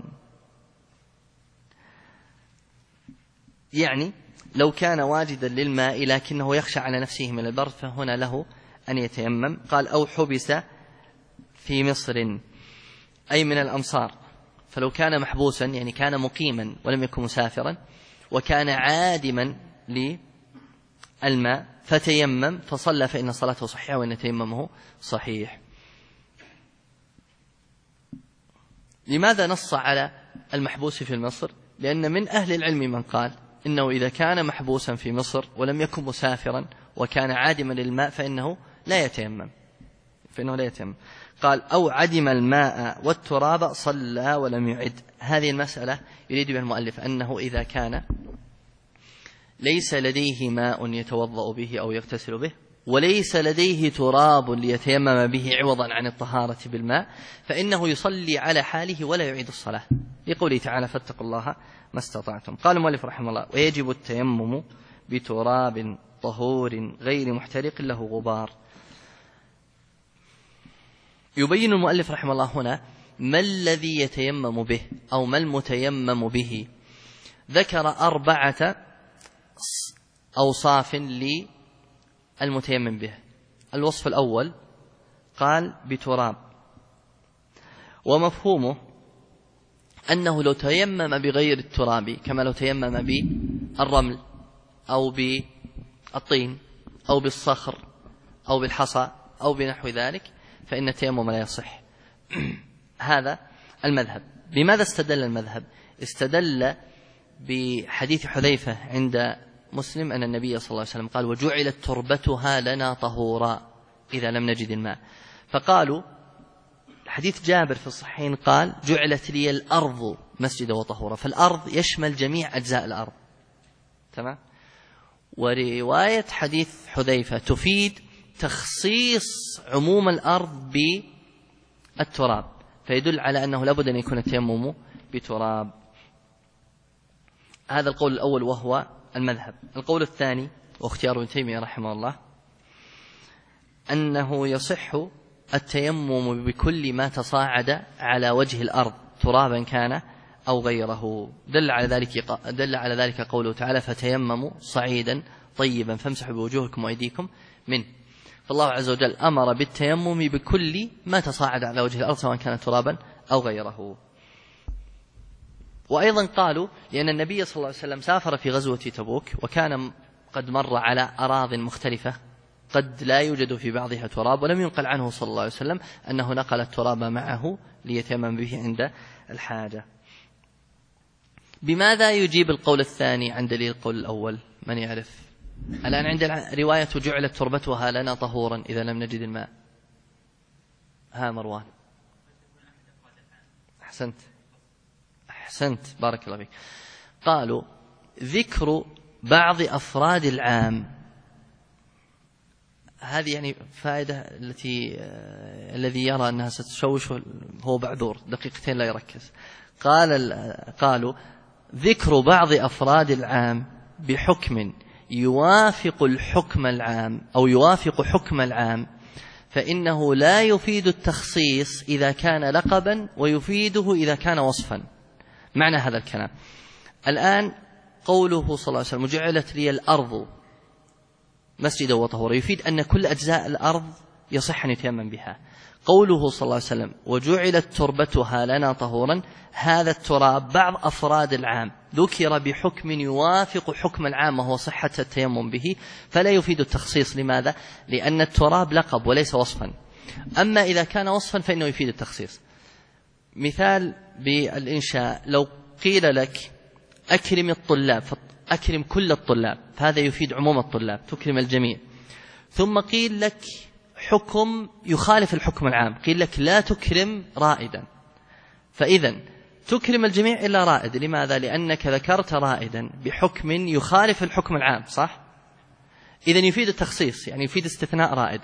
[SPEAKER 1] يعني لو كان واجدا للماء لكنه يخشى على نفسه من البرد فهنا له أن يتيمم. قال أو حبس في مصر، أي من الأمصار، فلو كان محبوسا يعني كان مقيما ولم يكن مسافرا وكان عادما للماء فتيمم فصلى فإن صلاته صحيحة وإن تيممه صحيح. لماذا نص على المحبوس في مصر؟ لأن من أهل العلم من قال إنه إذا كان محبوسا في مصر ولم يكن مسافرا وكان عادما للماء فإنه لا يتيمم. قال أو عدم الماء والتراب صلى ولم يعد. هذه المسألة يريد بها المؤلف أنه إذا كان ليس لديه ماء يتوضأ به أو يغتسل به وليس لديه تراب ليتيمم به عوضا عن الطهارة بالماء فإنه يصلي على حاله ولا يعيد الصلاة، لقوله تعالى فاتقوا الله ما استطعتم. قال المؤلف رحمه الله ويجب التيمم بتراب طهور غير محترق له غبار. يبين المؤلف رحمه الله هنا ما الذي يتيمم به أو ما المتيمم به. ذكر 4 أوصاف للمتيمم به. الوصف الأول قال بتراب، ومفهومه أنه لو تيمم بغير التراب كما لو تيمم بالرمل أو بالطين أو بالصخر أو بالحصى أو بنحو ذلك فإن التيمم لا يصح. هذا المذهب. بماذا استدل المذهب؟ استدل بحديث حذيفة عند مسلم أن النبي صلى الله عليه وسلم قال وجعلت تربتها لنا طهورا إذا لم نجد الماء. فقالوا حديث جابر في الصحيحين قال جعلت لي الأرض مسجدا وطهورا، فالأرض يشمل جميع أجزاء الأرض. تمام. ورواية حديث حذيفة تفيد تخصيص عموم الأرض بالتراب، فيدل على أنه لابد أن يكون التيمم بتراب. هذا القول الأول وهو المذهب. القول الثاني واختيار ابن تيمية رحمه الله أنه يصح التيمم بكل ما تصاعد على وجه الأرض ترابا كان أو غيره. دل على ذلك قوله تعالى فتيمموا صعيدا طيبا فامسحوا بوجوهكم وأيديكم منه. فالله عز وجل أمر بالتيمم بكل ما تصاعد على وجه الأرض سواء كان ترابا أو غيره. وأيضا قالوا لأن النبي صلى الله عليه وسلم سافر في غزوة تبوك وكان قد مر على أراضٍ مختلفة قد لا يوجد في بعضها تراب، ولم ينقل عنه صلى الله عليه وسلم أنه نقل التراب معه ليتيمم به عند الحاجة. بماذا يجيب القول الثاني عن دليل القول الأول؟ من يعرف؟ الآن عند رواية جعلت تربتها لنا طهورا إذا لم نجد الماء. ها مروان. أحسنت بارك الله فيك. قالوا ذكر بعض أفراد العام، هذه يعني فائدة الذي يرى أنها ستشوش هو بعذور دقيقتين لا يركز. قالوا ذكر بعض أفراد العام بحكم يوافق الحكم العام أو يوافق حكم العام فإنه لا يفيد التخصيص إذا كان لقبا ويفيده إذا كان وصفا. معنى هذا الكلام الآن قوله صلى الله عليه وسلم جعلت لي الأرض مسجدا وطهورا يفيد أن كل أجزاء الأرض يصح أن يتيمم بها. قوله صلى الله عليه وسلم وجعلت تربتها لنا طهورا، هذا التراب بعض أفراد العام ذكر بحكم يوافق حكم العام وهو صحة التيمم به، فلا يفيد التخصيص. لماذا؟ لأن التراب لقب وليس وصفا. أما إذا كان وصفا فإنه يفيد التخصيص. مثال بالإنشاء، لو قيل لك أكرم الطلاب أكرم كل الطلاب، فهذا يفيد عموم الطلاب تكرم الجميع. ثم قيل لك حكم يخالف الحكم العام، قيل لك لا تكرم رائدا، فإذا تكرم الجميع إلا رائد. لماذا؟ لأنك ذكرت رائدا بحكم يخالف الحكم العام، صح؟ إذا يفيد التخصيص، يعني يفيد استثناء رائد.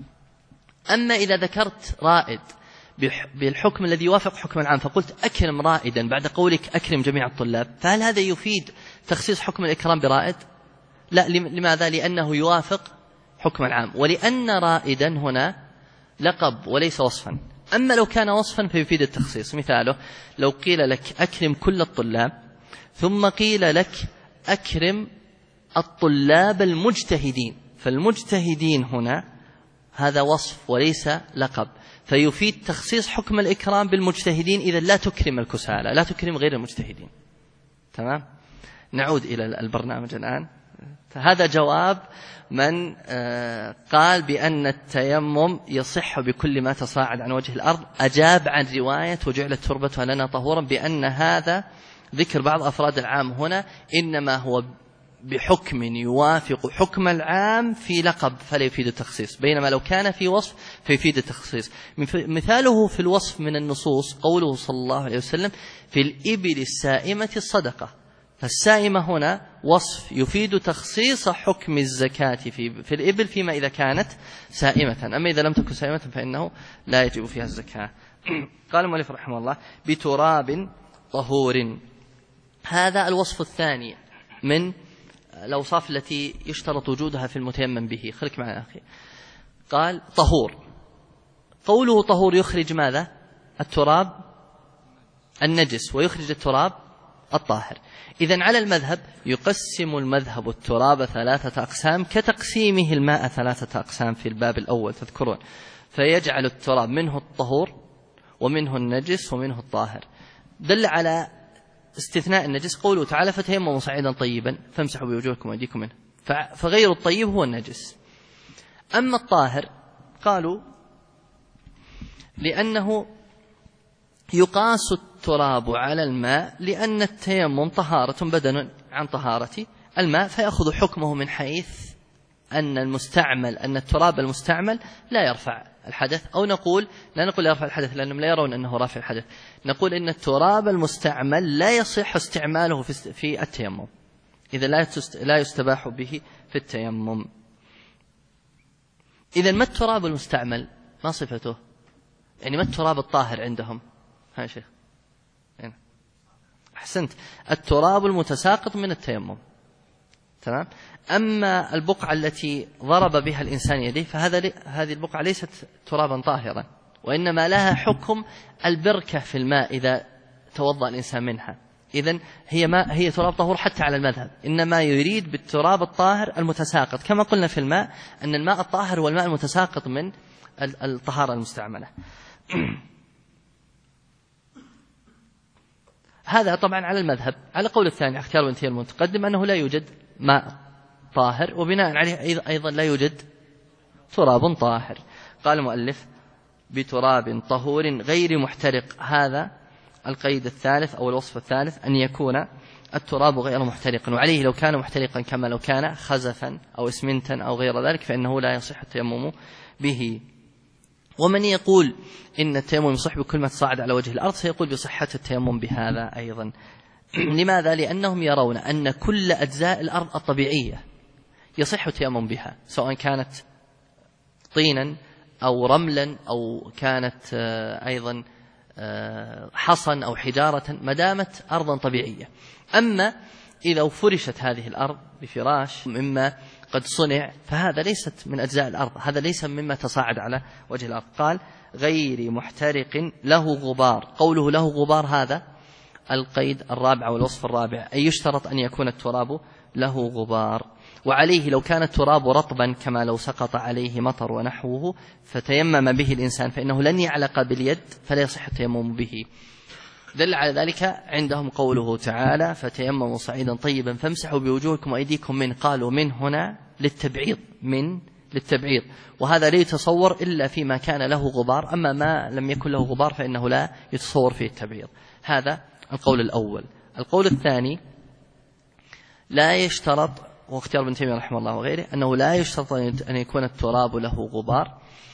[SPEAKER 1] أما إذا ذكرت رائد بالحكم الذي يوافق حكم العام فقلت أكرم رائدا بعد قولك أكرم جميع الطلاب، فهل هذا يفيد تخصيص حكم الإكرام برائد؟ لا. لماذا؟ لأنه يوافق حكم العام، ولأن رائدا هنا لقب وليس وصفا. أما لو كان وصفا فيفيد التخصيص. مثاله لو قيل لك أكرم كل الطلاب ثم قيل لك أكرم الطلاب المجتهدين، فالمجتهدين هنا هذا وصف وليس لقب، فيفيد تخصيص حكم الإكرام بالمجتهدين. إذا لا تكرم الكسالى، لا تكرم غير المجتهدين. تمام؟ نعود إلى البرنامج الآن. هذا جواب من قال بأن التيمم يصح بكل ما تصاعد عن وجه الأرض. أجاب عن رواية وجعلت تربتها لنا طهورا بأن هذا ذكر بعض أفراد العام هنا إنما هو بحكم يوافق حكم العام في لقب فلا يفيد التخصيص، بينما لو كان في وصف فيفيد التخصيص. مثاله في الوصف من النصوص قوله صلى الله عليه وسلم في الإبل السائمة الصدقة، فالسائمة هنا وصف يفيد تخصيص حكم الزكاة في الإبل فيما إذا كانت سائمة، أما إذا لم تكن سائمة فإنه لا يجب فيها الزكاة. قال المؤلف رحمه الله بتراب طهور. هذا الوصف الثاني من الأوصاف التي يشترط وجودها في المتيمم به. خلك معنا أخي. قال طهور، قوله طهور يخرج ماذا؟ التراب النجس ويخرج التراب الطاهر. إذن على المذهب يقسم المذهب التراب 3 أقسام كتقسيمه الماء 3 أقسام في الباب الأول تذكرون، فيجعل التراب منه الطهور ومنه النجس ومنه الطاهر. دل على استثناء النجس قوله تعالى فتيمموا صعيدا طيبا فامسحوا بوجوهكم وأيديكم منه، فغير الطيب هو النجس. أما الطاهر قالوا لأنه يقاس التراب على الماء، لأن التيمم طهارة بدن عن طهارة الماء، فيأخذ حكمه من حيث أن التراب المستعمل لا يرفع الحدث، أو لا نقول يرفع الحدث لأنهم لا يرون أنه رافع الحدث، نقول إن التراب المستعمل لا يصح استعماله في التيمم، إذا لا يستباح به في التيمم. إذا ما التراب المستعمل؟ ما صفته؟ يعني ما التراب الطاهر عندهم؟ ها شيخ أحسنت، التراب المتساقط من التيمم. تمام. أما البقعة التي ضرب بها الإنسان يديه هذه البقعة ليست ترابا طاهرا، وإنما لها حكم البركة في الماء إذا توضأ الإنسان منها. إذن هي تراب طهور حتى على المذهب، إنما يريد بالتراب الطاهر المتساقط، كما قلنا في الماء أن الماء الطاهر هو الماء المتساقط من الطهارة المستعملة. هذا طبعا على المذهب. على قول الثاني اختيار ابن تيمية المتقدم أنه لا يوجد ماء طاهر، وبناء عليه أيضا لا يوجد تراب طاهر. قال المؤلف بتراب طهور غير محترق. هذا القيد الثالث أو الوصف الثالث، أن يكون التراب غير محترق، وعليه لو كان محترقا كما لو كان خزفا أو اسمنتا أو غير ذلك فإنه لا يصح التيمم به. ومن يقول إن التيمم يصح بكل ما تصاعد على وجه الأرض سيقول بصحة التيمم بهذا أيضا. لماذا؟ لأنهم يرون أن كل أجزاء الأرض الطبيعية يصح التيمم بها، سواء كانت طينا أو رملا أو كانت أيضا حصن أو حجارة، ما دامت أرضا طبيعية. أما إذا فرشت هذه الأرض بفراش مما قد صنع فهذا ليست من أجزاء الأرض، هذا ليس مما تصاعد على وجه الأرض. قال غير محترق له غبار. قوله له غبار هذا القيد الرابع والوصف الرابع، أي يشترط أن يكون التراب له غبار. وعليه لو كان التراب رطبا كما لو سقط عليه مطر ونحوه فتيمم به الإنسان فإنه لن يعلق باليد فلا يصح التيمم به. دل على ذلك عندهم قوله تعالى فتيمموا صعيدا طيبا فامسحوا بوجوهكم وأيديكم منه. قالوا من هنا للتبعيض، وهذا لا يتصور إلا فيما كان له غبار، أما ما لم يكن له غبار فإنه لا يتصور فيه التبعيض. هذا القول الأول. القول الثاني لا يشترط، واختيار ابن تيمية رحمه الله وغيره، أنه لا يشترط أن يكون التراب له غبار،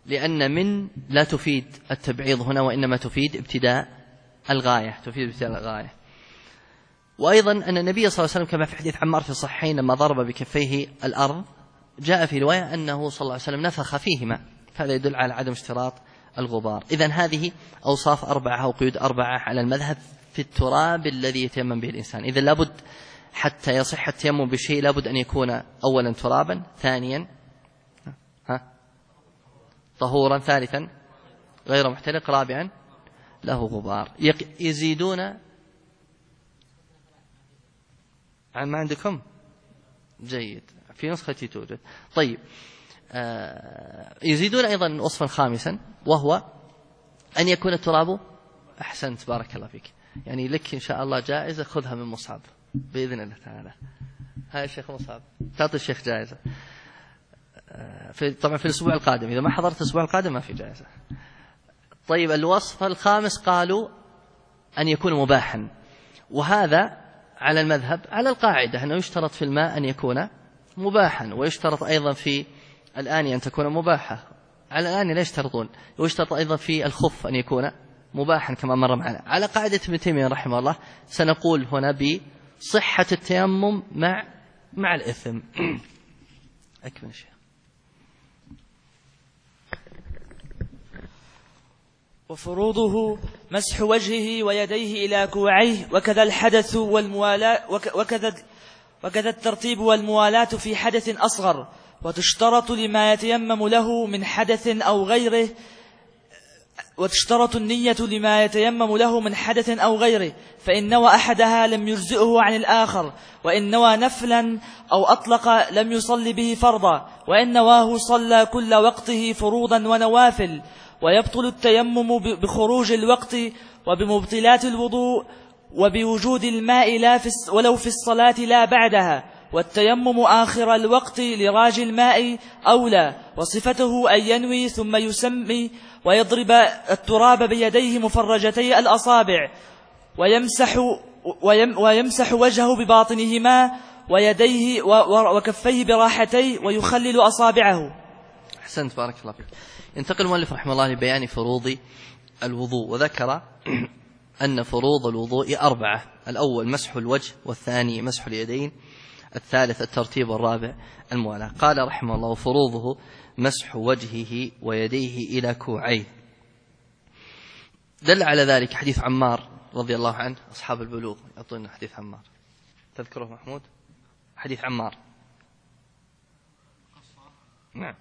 [SPEAKER 1] لأن من لا تفيد التبعيض هنا، وإنما تفيد ابتداء الغاية. وأيضا أن النبي صلى الله عليه وسلم كما في حديث عمار في الصحيحين لما ضرب بكفيه الأرض جاء في رواية أنه صلى الله عليه وسلم نفخ فيهما، فهذا يدل على عدم اشتراط الغبار. إذن هذه أوصاف 4 أو قيود 4 على المذهب في التراب الذي يتيمم به الإنسان. إذن لابد حتى يصح التيمم بشيء لابد أن يكون أولا ترابا، ثانيا طهورا، ثالثا غير محترق، رابعا له غبار. يزيدون عن ما عندكم جيد في نسختي توجد. طيب يزيدون أيضا وصفا خامسا وهو أن يكون التراب، أحسنت بارك الله فيك، يعني لك إن شاء الله جائزة خذها من مصعب بإذن الله تعالى. هاي الشيخ مصعب تعطي الشيخ جائزة طبعا في الأسبوع القادم، إذا ما حضرت الأسبوع القادم ما في جائزة. طيب الوصف الخامس قالوا أن يكون مباحا، وهذا على المذهب على القاعدة أنه يشترط في الماء أن يكون مباحا، ويشترط أيضا في الآنية أن تكون مباحة، على الآنية لا يشترطون، ويشترط أيضا في الخف أن يكون مباحا كما مر معنا. على قاعدة ابن تيمية رحمه الله سنقول هنا بصحة التيمم مع الإثم. أكمل شيء.
[SPEAKER 2] وفروضه مسح وجهه ويديه إلى كوعيه، وكذا الحدث والموالاة، وكذا الترتيب والموالاة في حدث أصغر، وتشترط لما يتيمم له من حدث أو غيره، وتشترط النية لما يتيمم له من حدث أو غيره، فإن نوى أحدها لم يجزئه عن الآخر، وإن نوى نفلا أو أطلق لم يصل به فرضا، وإن نواه صلى كل وقته فروضا ونوافل. ويبطل التيمم بخروج الوقت وبمبطلات الوضوء وبوجود الماء ولو في الصلاة لا بعدها، والتيمم آخر الوقت لراج الماء أولى، وصفته أن ينوي ثم يسمي ويضرب التراب بيديه مفرجتي الأصابع، ويمسح وجهه بباطنهما ويديه وكفيه براحتي ويخلل أصابعه.
[SPEAKER 1] أحسنت بارك الله فيك. ينتقل المؤلف رحمه الله لبيان فروض الوضوء، وذكر أن فروض الوضوء 4: الأول مسح الوجه، والثاني مسح اليدين، الثالث الترتيب، والرابع الموالاة. قال رحمه الله: فروضه مسح وجهه ويديه إلى كوعيه. دل على ذلك حديث عمار رضي الله عنه. أصحاب البلوغ يعطون حديث عمار، تذكره محمود؟ حديث عمار. نعم.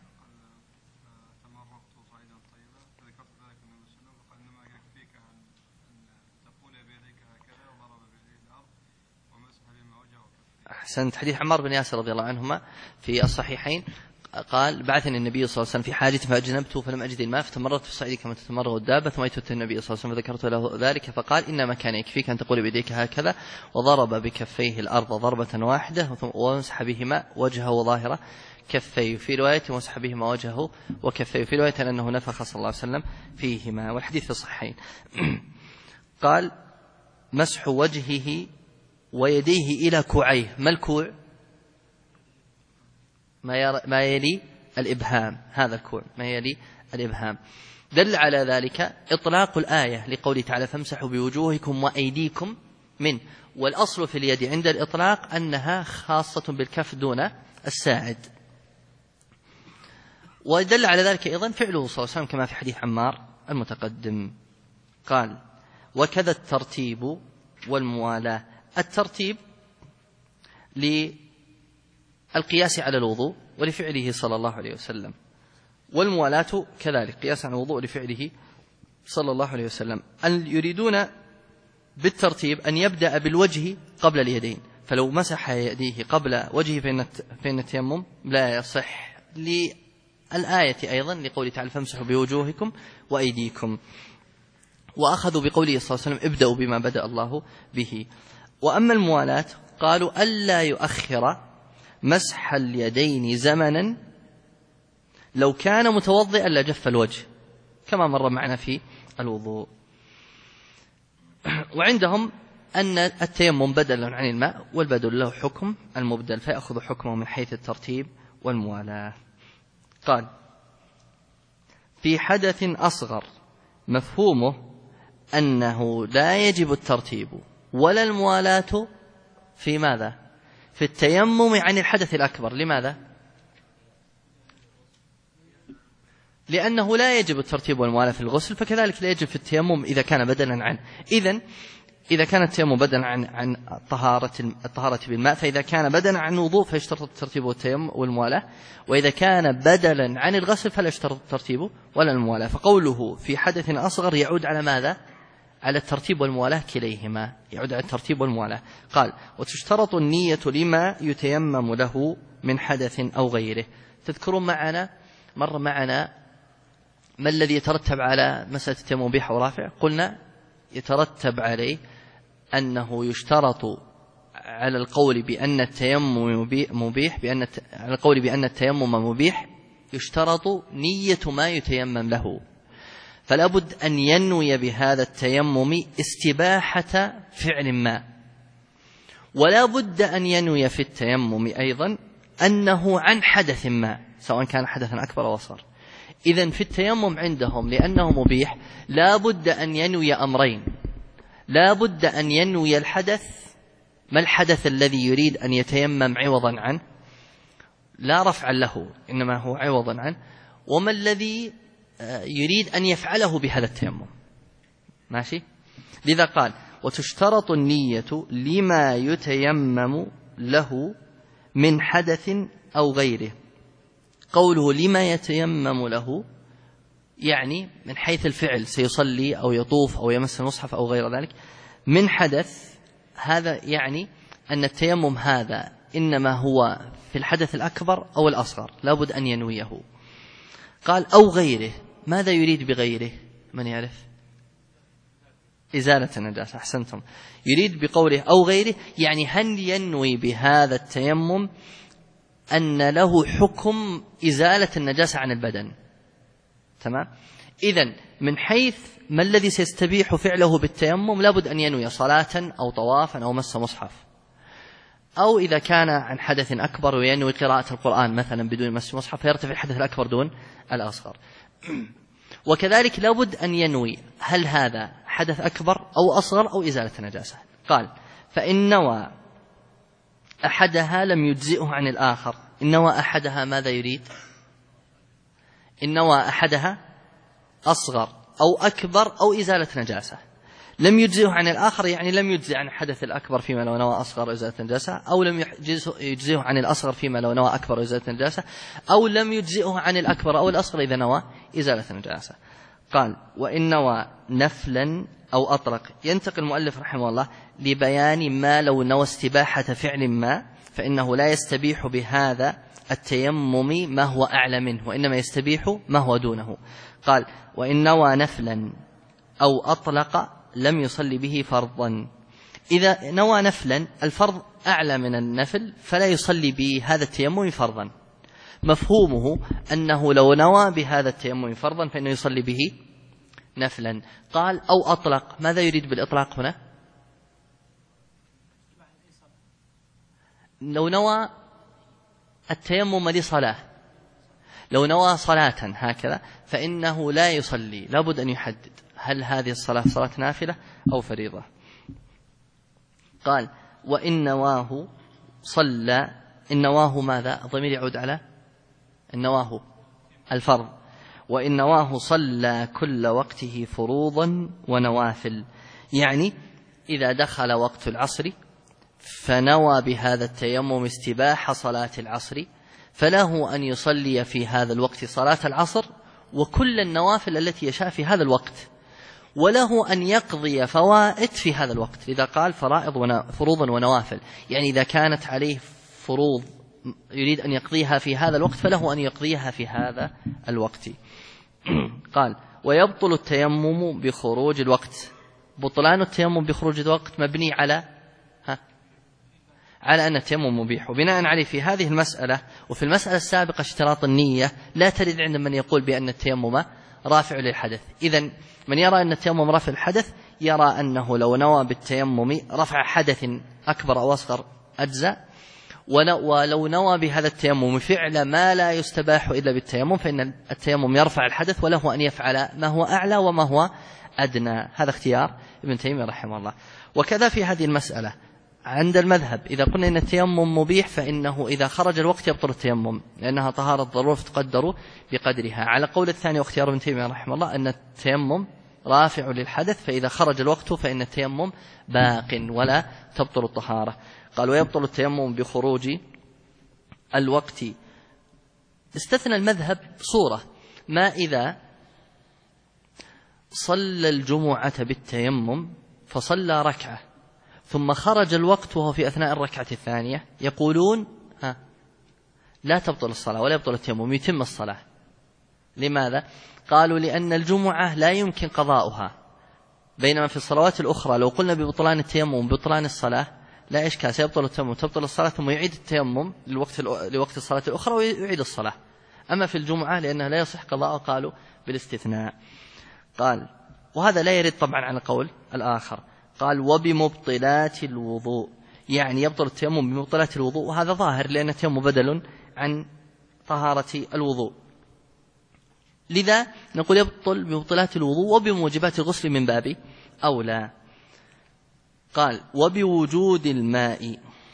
[SPEAKER 1] أحسنت. حديث عمار بن ياسر رضي الله عنهما في الصحيحين قال: بعثني النبي صلى الله عليه وسلم في حاجة فأجنبت فلم أجد الماء فتمررت في الصعيد كما تتمرغ الدابة، ثم أتيت النبي صلى الله عليه وسلم فذكرت له ذلك فقال: إنما كان يكفيك أن تقول بيديك هكذا، وضرب بكفيه الأرض ضربة واحدة ومسح بهما وجهه وظاهره كفيه، في رواية ومسح بهما وجهه وكفيه، في رواية أنه نفخ صلى الله عليه وسلم فيهما، والحديث في الصحيحين. قال: مسح وجهه ويديه إلى كوعيه. ما الكوع؟ ما يلي الإبهام، هذا الكوع ما يلي الإبهام. دل على ذلك إطلاق الآية لقوله تعالى: فامسحوا بوجوهكم وأيديكم منه، والأصل في اليد عند الإطلاق أنها خاصة بالكف دون الساعد. ودل على ذلك أيضا فعله صلى الله عليه وسلم كما في حديث عمار المتقدم. قال: وكذا الترتيب والموالاة. الترتيب للقياس على الوضوء ولفعله صلى الله عليه وسلم، والموالاة كذلك قياس على الوضوء لفعله صلى الله عليه وسلم. أن يريدون بالترتيب أن يبدأ بالوجه قبل اليدين، فلو مسح يديه قبل وجهه فإن التيمم لا يصح، للآية أيضا لقوله تعالى: فامسحوا بوجوهكم وأيديكم. وأخذوا بقوله صلى الله عليه وسلم: ابدأوا بما بدأ الله به. وأما الموالاة قالوا: ألا يؤخر مسح اليدين زمنا، لو كان متوضئا لجف الوجه كما مر معنا في الوضوء. وعندهم أن التيمم بدل عن الماء، والبدل له حكم المبدل، فيأخذ حكمه من حيث الترتيب والموالاة. قال: في حدث أصغر مفهومه أنه لا يجب الترتيب ولا الموالاة في ماذا؟ في التيمم عن الحدث الأكبر. لماذا؟ لأنه لا يجب الترتيب والموالاة في الغسل، فكذلك لا يجب في التيمم إذا كان بدلا عنه. إذا كان التيمم بدلا عن الطهارة بالماء، فإذا كان بدلا عن الوضوء فيشترط الترتيب والتيمم والموالاة، وإذا كان بدلا عن الغسل فلا يشترط الترتيب ولا الموالاة. فقوله في حدث أصغر يعود على ماذا؟ على الترتيب والموالاة كليهما، يعود على الترتيب والموالاة. قال: وتشترط النية لما يتيمم له من حدث أو غيره. تذكرون مر معنا ما الذي يترتب على مسألة التيمم مبيح ورافع؟ قلنا يترتب عليه أنه يشترط على القول بأن التيمم مبيح، على القول بأن التيمم مبيح يشترط نية ما يتيمم له، فلا بد أن ينوي بهذا التيمم استباحة فعل ما، ولا بد أن ينوي في التيمم أيضا أنه عن حدث ما، سواء كان حدثا أكبر أو أصغر. إذن في التيمم عندهم لأنه مبيح لا بد أن ينوي أمرين: لا بد أن ينوي الحدث، ما الحدث الذي يريد أن يتيمم عوضا عنه؟ لا رفعا له إنما هو عوضا عنه. وما الذي يريد أن يفعله بهذا التيمم؟ ماشي؟ لذا قال: وتشترط النية لما يتيمم له من حدث أو غيره. قوله لما يتيمم له يعني من حيث الفعل، سيصلي أو يطوف أو يمس المصحف أو غير ذلك. من حدث هذا يعني أن التيمم هذا إنما هو في الحدث الأكبر أو الأصغر، لا بد أن ينويه. قال: أو غيره. ماذا يريد بغيره؟ من يعرف؟ إزالة النجاسة. أحسنتم. يريد بقوله أو غيره يعني هل ينوي بهذا التيمم أن له حكم إزالة النجاسة عن البدن؟ تمام؟ إذن من حيث ما الذي سيستبيح فعله بالتيمم لابد أن ينوي صلاة أو طوافا أو مس مصحف، أو إذا كان عن حدث أكبر وينوي قراءة القرآن مثلا بدون مس مصحف فيرتفع الحدث الأكبر دون الأصغر. وكذلك لابد أن ينوي هل هذا حدث أكبر أو أصغر أو إزالة النجاسة. قال: فإن نوى أحدها لم يجزئه عن الآخر. إن نوى أحدها ماذا يريد؟ إن نوى أحدها أصغر أو أكبر أو إزالة نجاسة، لم يجزئه عن الآخر يعني لم يجزئ عن الحدث الأكبر فيما لو نوى أصغر إزالة نجاسة، أو لم يجزئه عن الأصغر فيما لو نوى أكبر إزالة نجاسة، أو لم يجزئه عن الأكبر أو الأصغر إذا نوى إزالة نجاسة. قال: وإن نوى نفلا أو أطلق. ينتقل المؤلف رحمه الله لبيان ما لو نوى استباحة فعل ما فإنه لا يستبيح بهذا التيمم ما هو أعلى منه، وإنما يستبيح ما هو دونه. قال: وإن نوى نفلا أو أطلق لم يصلي به فرضا. إذا نوى نفلا، الفرض أعلى من النفل فلا يصلي بهذا التيمم فرضا. مفهومه أنه لو نوى بهذا التيمم فرضا فإنه يصلي به نفلا. قال: أو أطلق. ماذا يريد بالإطلاق هنا؟ لو نوى التيمم لصلاة، لو نوى صلاة هكذا فإنه لا يصلي، لابد أن يحدد هل هذه الصلاة صلاة نافلة أو فريضة. قال: وإن نواه صلى. إن نواه ماذا؟ الضمير يعود على النواه الفرض. وإن نواه صلى كل وقته فروضا ونوافل. يعني إذا دخل وقت العصر فنوى بهذا التيمم استباح صلاة العصر فله أن يصلي في هذا الوقت صلاة العصر وكل النوافل التي يشاء في هذا الوقت، وله أن يقضي فوائد في هذا الوقت. إذا قال فروضا ونوافل يعني إذا كانت عليه فروض يريد أن يقضيها في هذا الوقت فله أن يقضيها في هذا الوقت. قال: ويبطل التيمم بخروج الوقت. بطلان التيمم بخروج الوقت مبني على أن التيمم مبيح، وبناء عليه في هذه المسألة وفي المسألة السابقة اشتراط النية لا ترد عند من يقول بأن التيمم رافع للحدث. إذن من يرى أن التيمم رافع الحدث يرى أنه لو نوى بالتيمم رفع حدث أكبر أو أصغر أجزاء، ولو نوى بهذا التيمم فعل ما لا يستباح إلا بالتيمم فإن التيمم يرفع الحدث، وله أن يفعل ما هو أعلى وما هو أدنى. هذا اختيار ابن تيمية رحمه الله. وكذا في هذه المسألة عند المذهب إذا قلنا إن التيمم مبيح فإنه إذا خرج الوقت يبطل التيمم، لأنها طهارة ضرورة تقدر بقدرها. على قول الثاني واختيار ابن تيمية رحمه الله أن التيمم رافع للحدث، فإذا خرج الوقت فإن التيمم باق ولا تبطل الطهارة. قال ويبطل التيمم بخروج الوقت. استثنى المذهب صورة: ما إذا صلى الجمعة بالتيمم فصلى ركعة ثم خرج الوقت وهو في أثناء الركعة الثانية، يقولون لا تبطل الصلاة ولا يبطل التيمم، يتم الصلاة. لماذا؟ قالوا لأن الجمعة لا يمكن قضاؤها، بينما في الصلوات الأخرى لو قلنا ببطلان التيمم وبطلان الصلاة لا إشكال، سيبطل التيمم تبطل الصلاة ثم يعيد التيمم لوقت الصلاة الأخرى ويعيد الصلاة. أما في الجمعة لأنها لا يصح قضاء قالوا بالاستثناء. قال وهذا لا يرد طبعا عن القول الآخر. قال وبمبطلات الوضوء، يعني يبطل التيمم بمبطلات الوضوء، وهذا ظاهر لأن التيمم بدل عن طهارة الوضوء، لذا نقول يبطل بمبطلات الوضوء وبموجبات الغسل من باب أولى. قال وبوجود الماء،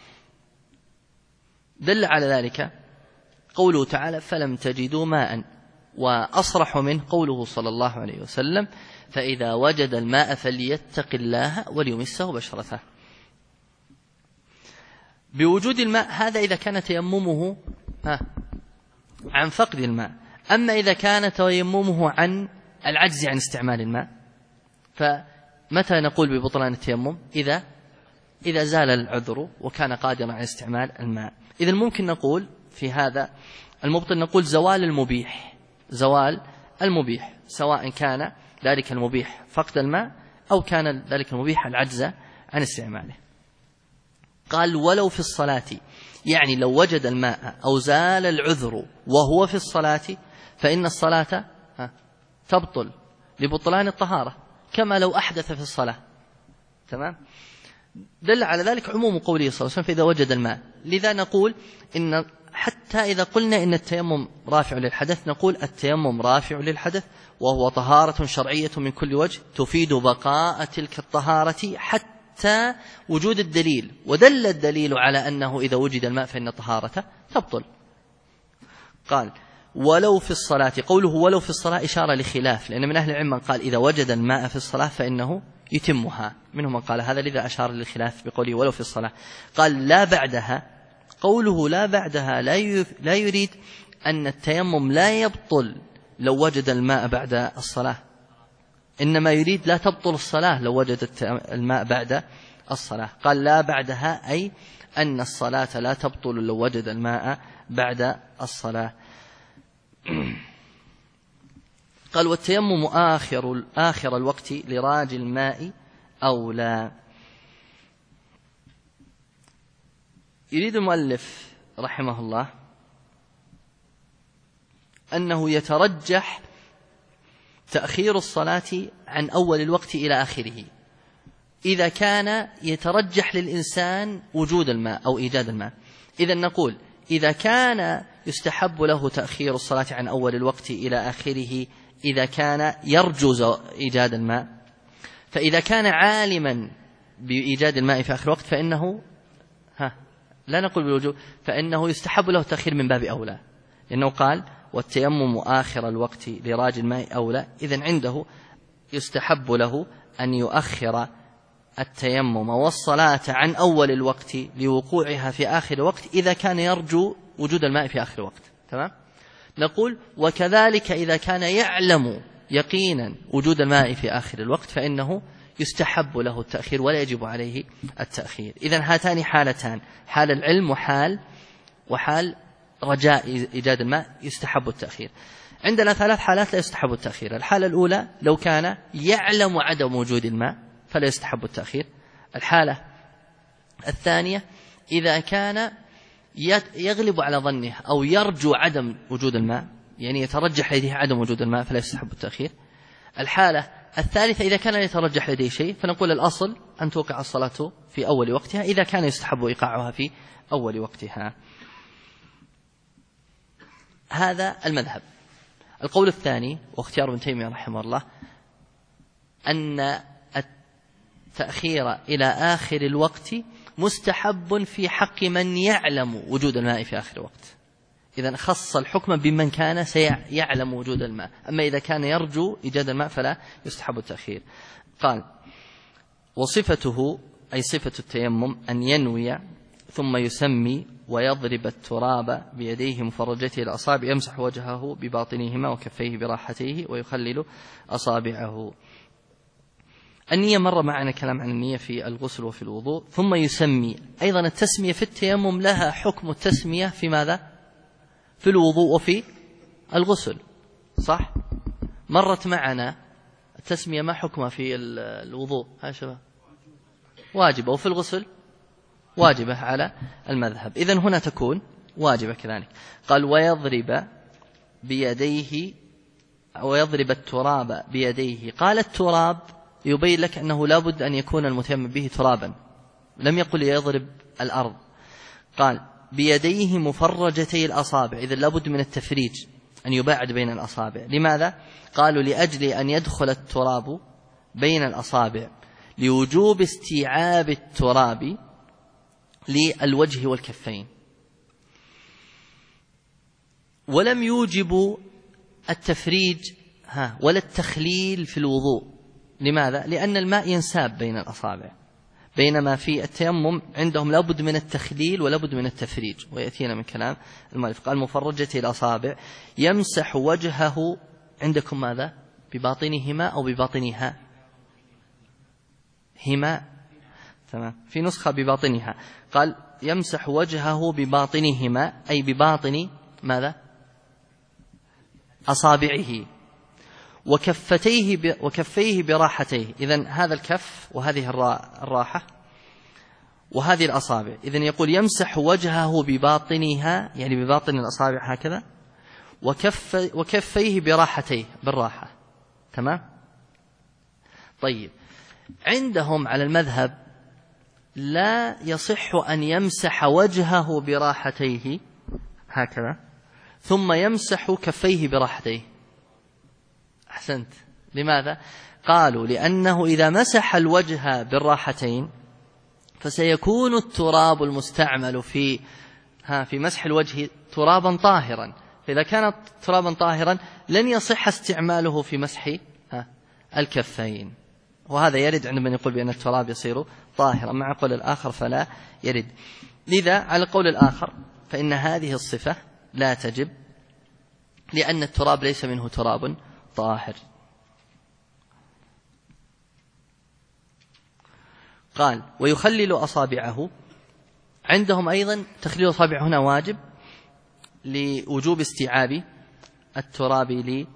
[SPEAKER 1] دل على ذلك قوله تعالى فلم تجدوا ماء، وأصرح منه قوله صلى الله عليه وسلم فإذا وجد الماء فليتق الله وليمسه بشرته. بوجود الماء هذا إذا كان تيممه عن فقد الماء. أما إذا كان تيممه عن العجز عن استعمال الماء، فمتى نقول ببطلان التيمم؟ إذا زال العذر وكان قادرا على استعمال الماء. إذا ممكن نقول في هذا المبطل نقول زوال المبيح سواء كان ذلك المبيح فقد الماء أو كان ذلك المبيح العجز عن استعماله. قال ولو في الصلاة، يعني لو وجد الماء أو زال العذر وهو في الصلاة فإن الصلاة تبطل لبطلان الطهارة كما لو أحدث في الصلاة. تمام؟ دل على ذلك عموم قوله صلى الله عليه وسلم فإذا وجد الماء. لذا نقول إن حتى إذا قلنا إن التيمم رافع للحدث نقول التيمم رافع للحدث وهو طهارة شرعية من كل وجه تفيد بقاء تلك الطهارة حتى وجود الدليل، ودل الدليل على أنه إذا وجد الماء فإن الطهارة تبطل. قال ولو في الصلاة، قوله ولو في الصلاة إشارة لخلاف، لأن من أهل العلم من قال إذا وجد الماء في الصلاة فإنه يتمها، منهم من قال هذا، لذا أشار للخلاف بقوله ولو في الصلاة. قال لا بعدها، قوله لا بعدها لا يريد أن التيمم لا يبطل لو وجد الماء بعد الصلاة، إنما يريد لا تبطل الصلاة لو وجدت الماء بعد الصلاة. قال لا بعدها أي أن الصلاة لا تبطل لو وجد الماء بعد الصلاة. قال والتيمم آخر الوقت لراج الماء أو لا. يريد المؤلف رحمه الله أنه يترجح تأخير الصلاة عن أول الوقت إلى آخره إذا كان يترجح للإنسان وجود الماء أو إيجاد الماء. إذا نقول إذا كان يستحب له تأخير الصلاة عن أول الوقت إلى آخره إذا كان يرجو إيجاد الماء، فإذا كان عالما بإيجاد الماء في آخر الوقت فإنه لا نقول بالوجوب، فإنه يستحب له التأخير من باب أولى، لأنه قال والتيمم آخر الوقت لراج الماء أولى. إذن عنده يستحب له أن يؤخر التيمم والصلاة عن أول الوقت لوقوعها في آخر الوقت إذا كان يرجو وجود الماء في آخر الوقت. تمام؟ نقول وكذلك إذا كان يعلم يقينا وجود الماء في آخر الوقت فإنه يستحب له التأخير ولا يجب عليه التأخير. إذن هاتان حالتان، حال العلم وحال رجاء إيجاد الماء يستحب التأخير. عندنا 3 حالات لا يستحب التأخير. الحالة الأولى لو كان يعلم عدم وجود الماء فلا يستحب التأخير. الحالة الثانية إذا كان يغلب على ظنه أو يرجو عدم وجود الماء، يعني يترجح لديه عدم وجود الماء فلا يستحب التأخير. الحالة الثالثة إذا كان يترجح لديه شيء فنقول الأصل أن توقع الصلاة في أول وقتها إذا كان يستحب إيقاعها في أول وقتها. هذا المذهب. القول الثاني واختيار ابن تيمية رحمه الله أن التأخير إلى آخر الوقت مستحب في حق من يعلم وجود الماء في آخر الوقت. إذن خص الحكم بمن كان سيعلم وجود الماء، أما إذا كان يرجو إيجاد الماء فلا يستحب التأخير. قال: وصفته أي صفة التيمم أن ينوي ثم يسمي ويضرب التراب بيديه مفرجته الأصابع، يمسح وجهه بباطنهما وكفيه براحتيه ويخلل أصابعه. النية مر معنا كلام عن النية في الغسل وفي الوضوء. ثم يسمي، أيضا التسمية في التيمم لها حكم التسمية في ماذا؟ في الوضوء وفي الغسل، صح؟ مرت معنا التسمية ما حكمها في الوضوء؟ ها شباب، واجبة، وفي الغسل واجبة على المذهب. إذن هنا تكون واجبة كذلك. قال: ويضرب بيديه ويضرب التراب بيديه. قال التراب يبين لك أنه لا بد أن يكون المتيمم به ترابا، لم يقل يضرب الأرض. قال: بيديه مفرجتي الأصابع، إذن لا بد من التفريج، أن يباعد بين الأصابع. لماذا؟ قالوا: لأجل أن يدخل التراب بين الأصابع لوجوب استيعاب التراب للوجه والكفين. ولم يوجب التفريج ولا التخليل في الوضوء. لماذا؟ لأن الماء ينساب بين الأصابع، بينما في التيمم عندهم لابد من التخليل ولابد من التفريج، ويأتينا من كلام المؤلف. قال: مفرجة الأصابع، يمسح وجهه. عندكم ماذا؟ بباطنهما أو بباطنها؟ هما، تمام. في نسخة بباطنها. قال: يمسح وجهه بباطنهما، أي بباطن ماذا؟ أصابعه، وكفيه براحتيه. إذن هذا الكف وهذه الراحة وهذه الأصابع. إذن يقول: يمسح وجهه بباطنها، يعني بباطن الأصابع هكذا، وكفيه براحتيه، بالراحة، تمام. طيب، عندهم على المذهب لا يصح أن يمسح وجهه براحتيه هكذا ثم يمسح كفيه براحتيه. أحسنت. لماذا؟ قالوا: لأنه إذا مسح الوجه بالراحتين فسيكون التراب المستعمل في مسح الوجه ترابا طاهرا، فإذا كان ترابا طاهرا لن يصح استعماله في مسح الكفين، وهذا يرد عند من يقول بأن التراب يصير طاهرا، مع قول الآخر فلا يرد. لذا على القول الآخر فإن هذه الصفة لا تجب، لأن التراب ليس منه تراب طاهر. قال: ويخلل أصابعه. عندهم أيضا تخليل أصابع هنا واجب لوجوب استيعاب التراب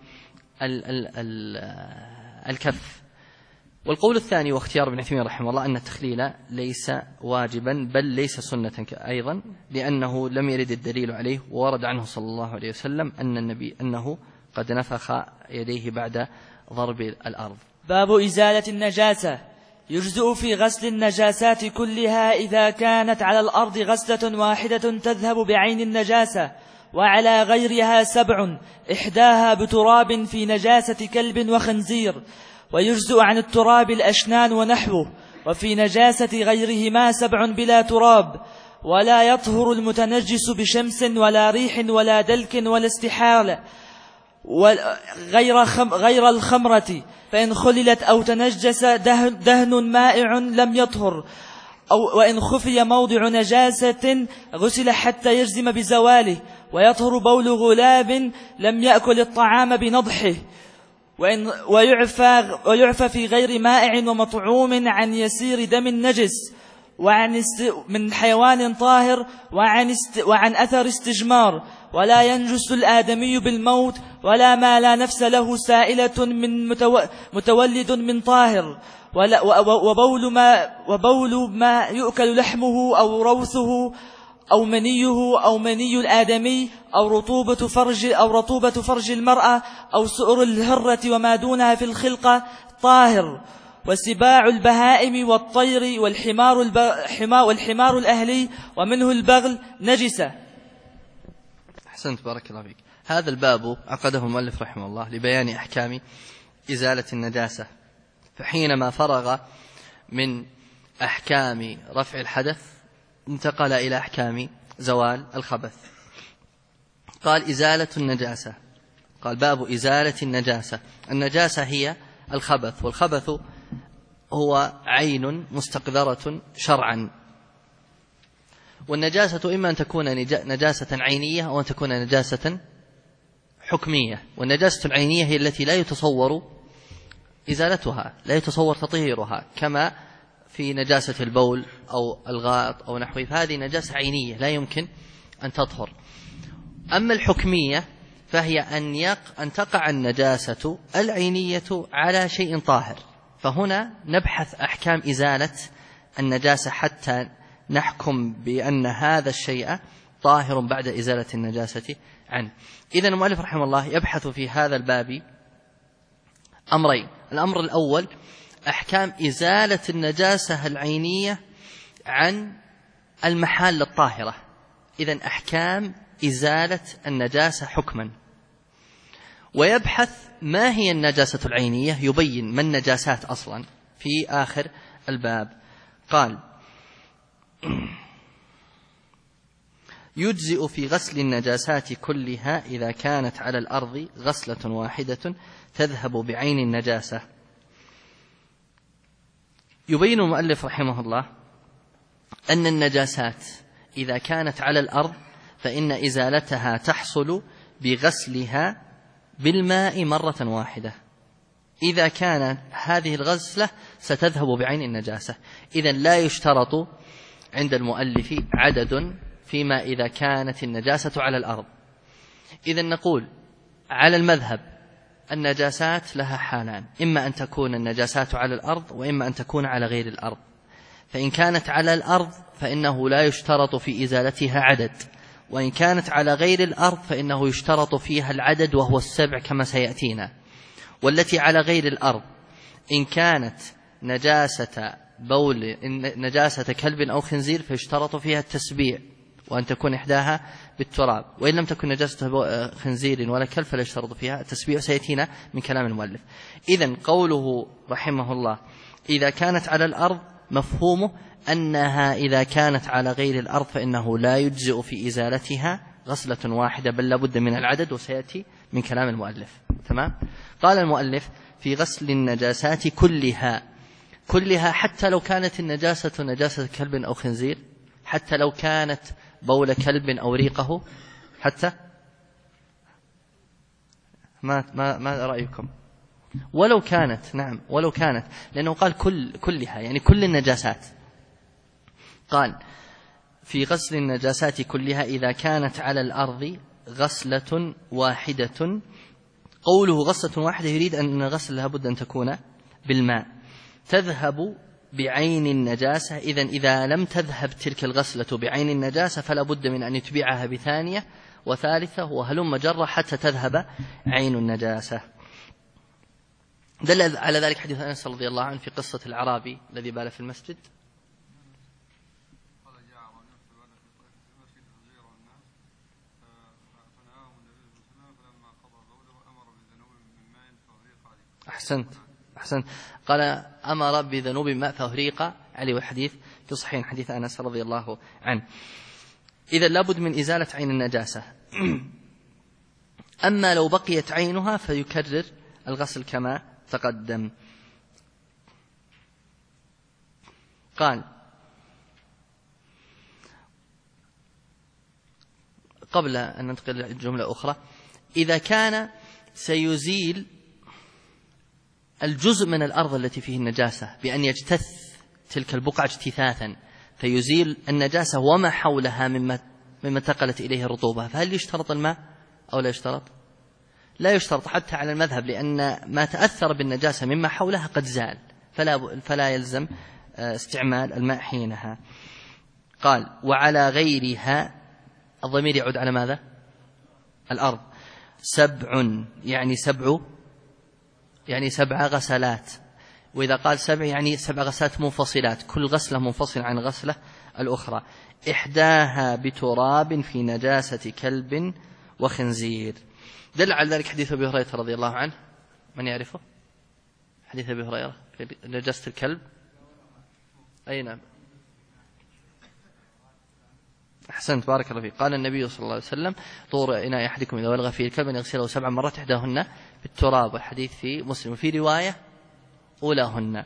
[SPEAKER 1] للكف. والقول الثاني واختيار ابن تيمية رحمه الله أن التخليل ليس واجبا بل ليس سنة أيضا، لأنه لم يرد الدليل عليه، وورد عنه صلى الله عليه وسلم أن النبي أنه قد نفخ يديه بعد ضرب الأرض.
[SPEAKER 2] باب إزالة النجاسة. يجزئ في غسل النجاسات كلها إذا كانت على الأرض غسلة واحدة تذهب بعين النجاسة، وعلى غيرها 7، إحداها بتراب في نجاسة كلب وخنزير. ويجزئ عن التراب الأشنان ونحوه، وفي نجاسة غيرهما 7 بلا تراب. ولا يطهر المتنجس بشمس ولا ريح ولا دلك ولا استحال غير الخمرة، فإن خللت أو تنجس دهن مائع لم يطهر، وإن خفي موضع نجاسة غسل حتى يجزم بزواله. ويطهر بول غلاب لم يأكل الطعام بنضحه، ويعفى في غير مائع ومطعوم عن يسير دم نجس، من حيوان طاهر، وعن أثر استجمار. ولا ينجس الآدمي بالموت، ولا ما لا نفس له سائلة من متولد من طاهر. وبول ما يؤكل لحمه أو روثه أو منيه أو مني الآدمي أو رطوبة فرج المرأة أو سؤر الهرة وما دونها في الخلقة طاهر. وسباع البهائم والطير والحمار الأهلي ومنه البغل نجسة.
[SPEAKER 1] أحسنت، بارك الله فيك. هذا الباب عقده المؤلف رحمه الله لبيان أحكام إزالة النجاسة، فحينما فرغ من أحكام رفع الحدث انتقل إلى أحكام زوال الخبث. قال إزالة النجاسة، قال باب إزالة النجاسة. النجاسة هي الخبث، والخبث هو عين مستقذرة شرعا، والنجاسة إما أن تكون نجاسة عينية أو أن تكون نجاسة حكمية. والنجاسة العينية هي التي لا يتصور إزالتها، لا يتصور تطهيرها، كما في نجاسة البول أو الغائط أو نحوه، فهذه نجاسة عينية لا يمكن أن تطهر. أما الحكمية فهي أن تقع النجاسة العينية على شيء طاهر، فهنا نبحث أحكام إزالة النجاسة حتى نحكم بأن هذا الشيء طاهر بعد إزالة النجاسة عنه. إذن المؤلف رحمه الله يبحث في هذا الباب أمرين. الأمر الأول أحكام إزالة النجاسة العينية عن المحال الطاهرة، إذن أحكام إزالة النجاسة حكما. ويبحث ما هي النجاسة العينية، يبين ما النجاسات أصلا في آخر الباب. قال يجزئ في غسل النجاسات كلها إذا كانت على الأرض غسلة واحدة تذهب بعين النجاسة. يبين المؤلف رحمه الله أن النجاسات إذا كانت على الأرض فإن إزالتها تحصل بغسلها بالماء مرة واحدة، إذا كانت هذه الغسلة ستذهب بعين النجاسة. إذن لا يشترط عند المؤلف عدد فيما إذا كانت النجاسة على الأرض. إذن نقول على المذهب النجاسات لها حالان، إما أن تكون النجاسات على الأرض وإما أن تكون على غير الأرض. فإن كانت على الأرض فإنه لا يشترط في إزالتها عدد، وإن كانت على غير الأرض فإنه يشترط فيها العدد وهو 7 كما سيأتينا. والتي على غير الأرض إن كانت نجاسة بول، نجاسة كلب أو خنزير، فيشترط فيها التسبيع وأن تكون إحداها بالتراب، وإن لم تكن نجاسة خنزير ولا كلب فلا يشترط فيها التسبيع، سيأتينا من كلام المؤلف. إذن قوله رحمه الله إذا كانت على الأرض مفهومه أنها إذا كانت على غير الأرض فإنه لا يجزئ في إزالتها غسلة واحدة، بل لابد من العدد، وسيأتي من كلام المؤلف. تمام. قال المؤلف في غسل النجاسات كلها حتى لو كانت النجاسة نجاسة كلب أو خنزير، حتى لو كانت بول كلب أو ريقه، حتى ما رأيكم؟ ولو كانت، نعم ولو كانت، لأنه قال كلها يعني كل النجاسات. قال في غسل النجاسات كلها إذا كانت على الأرض غسلة واحدة. قوله غسلة واحدة يريد أن الغسل لابد أن تكون بالماء تذهب بعين النجاسة. إذن إذا لم تذهب تلك الغسلة بعين النجاسة فلا بد من أن يتبعها بثانية وثالثة وهلم جرة حتى تذهب عين النجاسة. دل على ذلك حديث أنس رضي الله عنه في قصة الأعرابي الذي بال في المسجد. أحسنت. قال أمر بذنوب ماء فأهريق عليه، والحديث في صحيح حديث أنس رضي الله عنه. إذا لابد من إزالة عين النجاسة. أما لو بقيت عينها فيكرر الغسل كما تقدم. قال قبل أن ننتقل الجملة أخرى، إذا كان سيزيل الجزء من الأرض التي فيه النجاسة بأن يجتث تلك البقعة اجتثاثا فيزيل النجاسة وما حولها مما انتقلت إليه الرطوبة، فهل يشترط الماء أو لا يشترط؟ لا يشترط حتى على المذهب، لأن ما تأثر بالنجاسة مما حولها قد زال، فلا يلزم استعمال الماء حينها. قال وعلى غيرها، الضمير يعود على ماذا؟ الأرض. 7 يعني 7 غسلات، وإذا قال 7 يعني 7 غسلات منفصلات، كل غسلة منفصلة عن غسلة الأخرى. إحداها بتراب في نجاسة كلب وخنزير. دل على ذلك حديث أبي هريرة رضي الله عنه، من يعرفه؟ حديث أبي هريرة في نجاسة الكلب. أي نعم، أحسنت بارك الله فيك. قال النبي صلى الله عليه وسلم: طور إناء أحدكم إذا ولغ فيه الكلب أن يغسله 7 مرات إحداهن بالتراب. والحديث في مسلم. في رواية أولاهن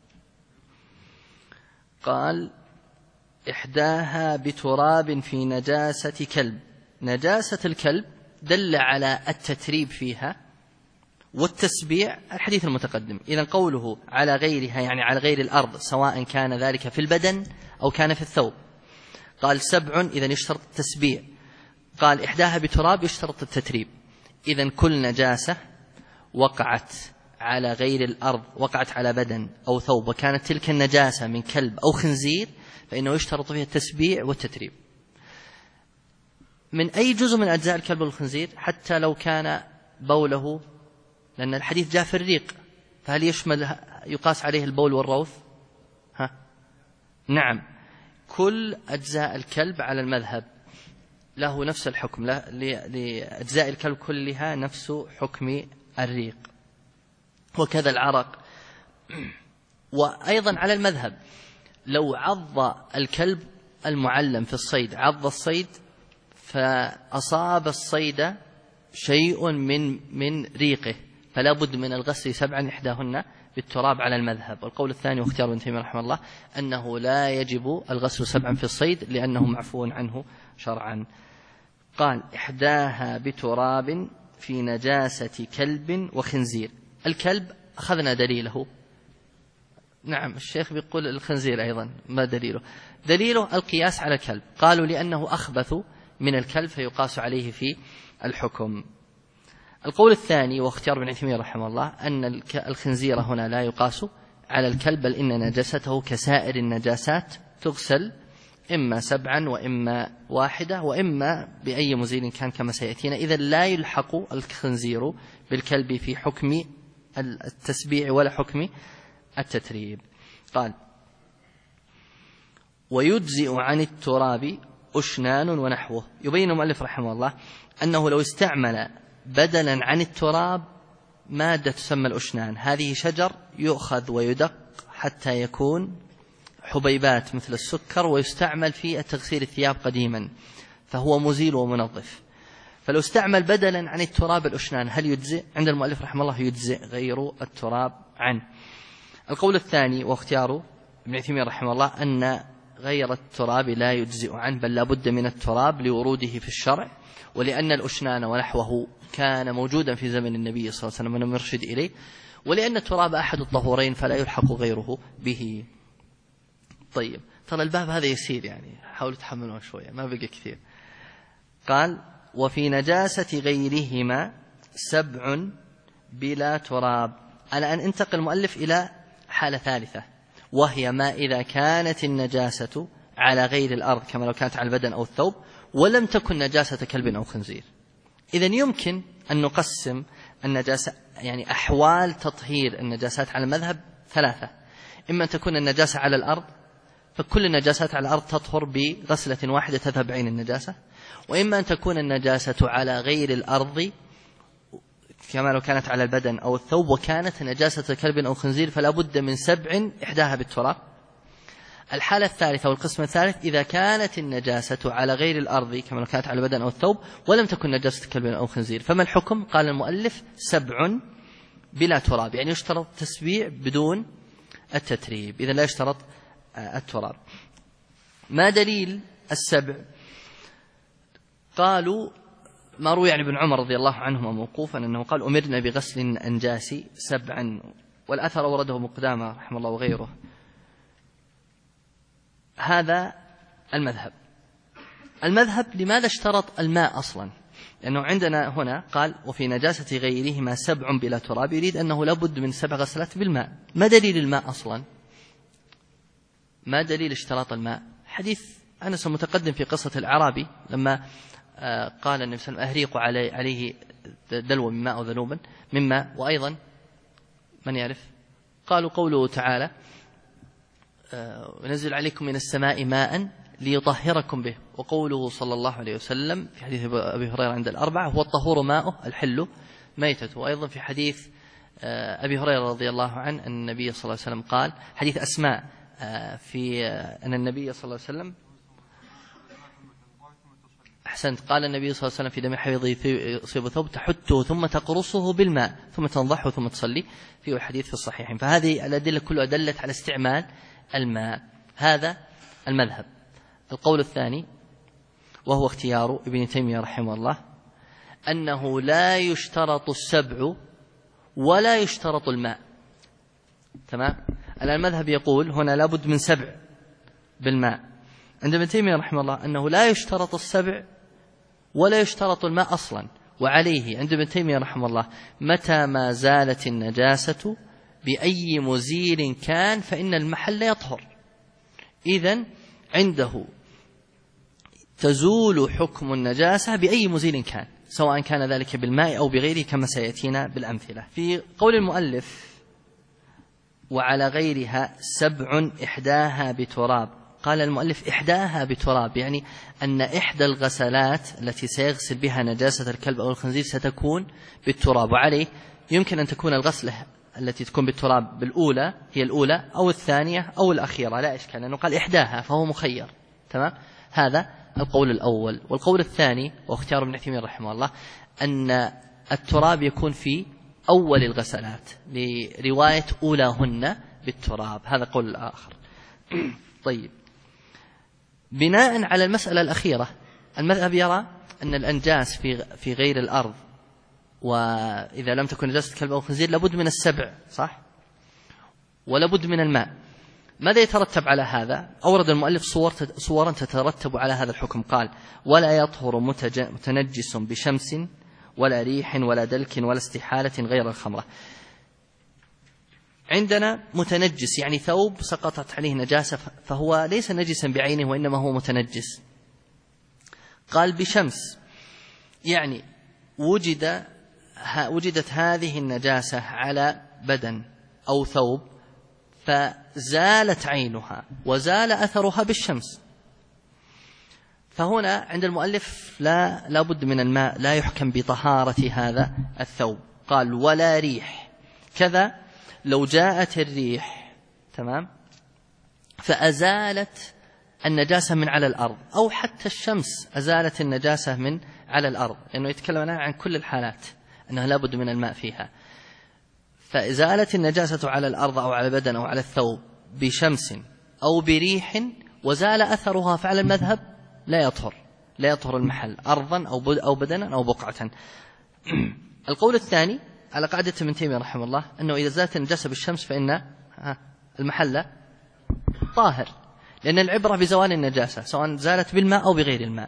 [SPEAKER 1] قال: إحداها بتراب في نجاسة كلب. نجاسة الكلب دل على التتريب فيها والتسبيع الحديث المتقدم. إذن قوله على غيرها يعني على غير الأرض، سواء كان ذلك في البدن أو كان في الثوب. قال 7 إذن يشترط التسبيع. قال إحداها بتراب يشترط التتريب. إذن كل نجاسة وقعت على غير الأرض، وقعت على بدن أو ثوب، وكانت تلك النجاسة من كلب أو خنزير، فإنه يشترط فيها التسبيع والتتريب. من أي جزء من أجزاء الكلب والخنزير، حتى لو كان بوله، لأن الحديث جاء في الريق، فهل يقاس عليه البول والروث؟ نعم، كل أجزاء الكلب على المذهب له نفس الحكم، لأجزاء الكلب كلها نفس حكم الريق، وكذا العرق. وأيضا على المذهب لو عض الكلب المعلم في الصيد، عض الصيد فأصاب الصيد شيء من ريقه، فلا بد من الغسل 7 إحداهن بالتراب على المذهب. والقول الثاني واختيار ابن تيمية رحمه الله أنه لا يجب الغسل 7 في الصيد لأنه معفو عنه شرعا. قال إحداها بتراب في نجاسة كلب وخنزير. الكلب أخذنا دليله. نعم، الشيخ بيقول الخنزير أيضا، ما دليله؟ دليله القياس على الكلب. قالوا لأنه أخبث من الكلب فيقاس عليه في الحكم. القول الثاني واختيار ابن تيمية رحمه الله أن الخنزير هنا لا يقاس على الكلب، بل إن نجاسته كسائر النجاسات تغسل إما 7 وإما 1 وإما بأي مزيل كان كما سيأتينا. إذا لا يلحق الخنزير بالكلب في حكم التسبيع ولا حكم التتريب. قال: ويجزئ عن التراب أشنان ونحوه. يبين المؤلف رحمه الله أنه لو استعمل بدلا عن التراب مادة تسمى الأشنان، هذه شجر يؤخذ ويدق حتى يكون حبيبات مثل السكر، ويستعمل في تغسيل الثياب قديما، فهو مزيل ومنظف. فلو استعمل بدلا عن التراب الأشنان هل يجزئ؟ عند المؤلف رحمه الله يجزئ غير التراب عنه. القول الثاني واختياره ابن تيمية رحمه الله أن غير التراب لا يجزئ عنه، بل لا بد من التراب لوروده في الشرع، ولأن الأشنان ونحوه كان موجودا في زمن النبي صلى الله عليه وسلم ولم يرشد إليه، ولأن التراب أحد الطهورين فلا يلحق غيره به. طيب، ترى الباب هذا يسير، يعني حاولوا تحملوه شوية، ما بقى كثير. قال: وفي نجاسة غيرهما 7 بلا تراب. الآن انتقل المؤلف إلى حالة ثالثة، وهي ما إذا كانت النجاسة على غير الأرض كما لو كانت على البدن أو الثوب، ولم تكن نجاسة كلب أو خنزير. إذن يمكن أن نقسم النجاسة، يعني أحوال تطهير النجاسات على المذهب 3: إما أن تكون النجاسة على الأرض، فكل النجاسات على الأرض تطهر بغسلة واحدة تذهب عين النجاسة، وإما أن تكون النجاسة على غير الأرض كما لو كانت على البدن أو الثوب وكانت نجاسة كلب أو خنزير، فلا بد من 7 إحداها بالتراب. الحالة الثالثة والقسم الثالث إذا كانت النجاسة على غير الأرض كما لو كانت على البدن أو الثوب ولم تكن نجاسة كلب أو خنزير، فما الحكم؟ قال المؤلف 7 بلا تراب، يعني يشترط تسبيع بدون التتريب، إذا لا يشترط التراب. ما دليل 7؟ قالوا ما روي عن ابن عمر رضي الله عنهما موقوفا أنه قال: أمرنا بغسل الأنجاس 7، والأثر ورده ابن قدامة رحمه الله وغيره. هذا المذهب لماذا اشترط الماء أصلا؟ لأنه عندنا هنا قال: وفي نجاسة غيرهما 7 بلا تراب، يريد أنه لابد من 7 غسلات بالماء. ما دليل الماء أصلا؟ ما دليل اشتراط الماء؟ حديث أنس المتقدم في قصة الأعرابي لما قال النبي صلى الله عليه وسلم: أهريق عليه دلو من ماء أو ذنوبا من ماء، وأيضا من يعرف قالوا قوله تعالى ونزل عليكم من السماء ماء ليطهركم به، وقوله صلى الله عليه وسلم في حديث أبي هريرة عند الأربعة هو الطهور ماؤه الحل ميتته. وأيضا في حديث أبي هريرة رضي الله عنه أن النبي صلى الله عليه وسلم قال، حديث أسماء في أن النبي صلى الله عليه وسلم أحسنت، قال النبي صلى الله عليه وسلم في دم حيض يصيب ثوب تحته ثم تقرصه بالماء ثم تنضحه ثم تصلي، في الحديث في الصحيحين. فهذه الأدلة كلها دلت على استعمال الماء. هذا المذهب. القول الثاني وهو اختيار ابن تيمية رحمه الله أنه لا يشترط السبع ولا يشترط الماء. تمام. المذهب يقول هنا لابد من 7 بالماء، عند ابن تيمية رحمه الله أنه لا يشترط السبع ولا يشترط الماء أصلا. وعليه عند ابن تيمية رحمه الله متى ما زالت النجاسة بأي مزيل كان فإن المحل يطهر. إذن عنده تزول حكم النجاسة بأي مزيل كان، سواء كان ذلك بالماء أو بغيره كما سيأتينا بالأمثلة. في قول المؤلف وعلى غيرها 7 إحداها بتراب، قال المؤلف إحداها بتراب، يعني أن إحدى الغسلات التي سيغسل بها نجاسة الكلب أو الخنزير ستكون بالتراب. وعليه يمكن أن تكون الغسلة التي تكون بالتراب بالأولى هي الأولى أو الثانية أو الأخيرة، لا إشكال، لأنه قال إحداها فهو مخير. تمام. هذا القول الأول. والقول الثاني واختيار ابن تيمية رحمه الله أن التراب يكون في أول الغسلات لرواية أولاهن بالتراب، هذا قول الآخر. طيب، بناء على المسألة الأخيرة المذهب يرى أن الأنجاس في غير الأرض، وإذا لم تكن نجاسة كلب أو خنزير لابد من 7 صح، ولابد من الماء. ماذا يترتب على هذا؟ أورد المؤلف صورا تترتب على هذا الحكم. قال ولا يطهر متنجس بشمس ولا ريح ولا دلك ولا استحالة غير الخمرة. عندنا متنجس يعني ثوب سقطت عليه نجاسة فهو ليس نجسا بعينه وإنما هو متنجس. قال بشمس يعني وجدت هذه النجاسة على بدن أو ثوب فزالت عينها وزال أثرها بالشمس، فهنا عند المؤلف لا بد من الماء، لا يحكم بطهارة هذا الثوب. قال ولا ريح، كذا لو جاءت الريح تمام فأزالت النجاسة من على الأرض، أو حتى الشمس أزالت النجاسة من على الأرض، لأنه يتكلم عن كل الحالات أنه لا بد من الماء فيها. فإزالت النجاسة على الأرض أو على البدن أو على الثوب بشمس أو بريح وزال أثرها، فعلى المذهب لا يطهر المحل أرضا أو بدنا أو بقعة. القول الثاني على قاعدة ابن تيمية رحمه الله أنه إذا زالت النجاسة بالشمس فإن المحل طاهر، لأن العبرة بزوال النجاسة سواء زالت بالماء أو بغير الماء.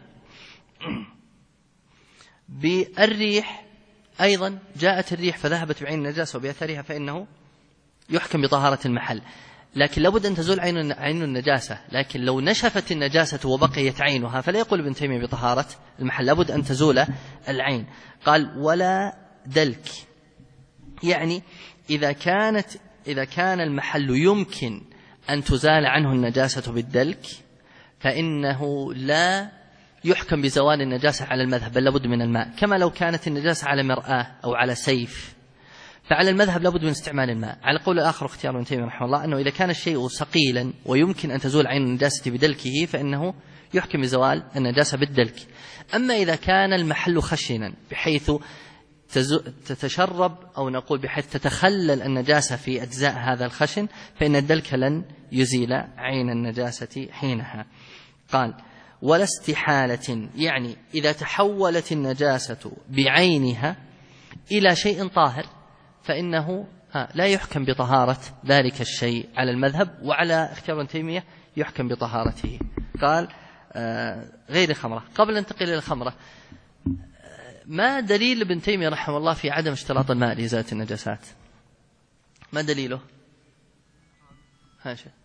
[SPEAKER 1] بالريح أيضا جاءت الريح فذهبت بعين النجاسة وبأثرها فإنه يحكم بطهارة المحل، لكن لابد أن تزول عين النجاسة. لكن لو نشفت النجاسة وبقيت عينها فلا يقول ابن تيمية بطهارة المحل، لابد أن تزول العين. قال ولا دلك، يعني إذا كان المحل يمكن أن تزال عنه النجاسة بالدلك فإنه لا يحكم بزوال النجاسة على المذهب، بل لابد من الماء. كما لو كانت النجاسة على مرآة أو على سيف فعلى المذهب لابد من استعمال الماء. على قول الآخر اختيار ابن تيمية رحمه الله أنه إذا كان الشيء ثقيلا ويمكن أن تزول عين النجاسة بدلكه فإنه يحكم بزوال النجاسة بالدلك. أما إذا كان المحل خشنا بحيث تتشرب أو نقول بحيث تتخلل النجاسة في أجزاء هذا الخشن فإن الدلك لن يزيل عين النجاسة حينها. قال ولا استحالة، يعني إذا تحولت النجاسة بعينها إلى شيء طاهر فإنه لا يحكم بطهارة ذلك الشيء على المذهب، وعلى اختيار ابن تيمية يحكم بطهارته. قال غير الخمرة. قبل أن ننتقل إلى الخمرة، ما دليل ابن تيمية رحمه الله في عدم اشتراط الماء لإزالة النجاسات؟ ما دليله؟ هاشا.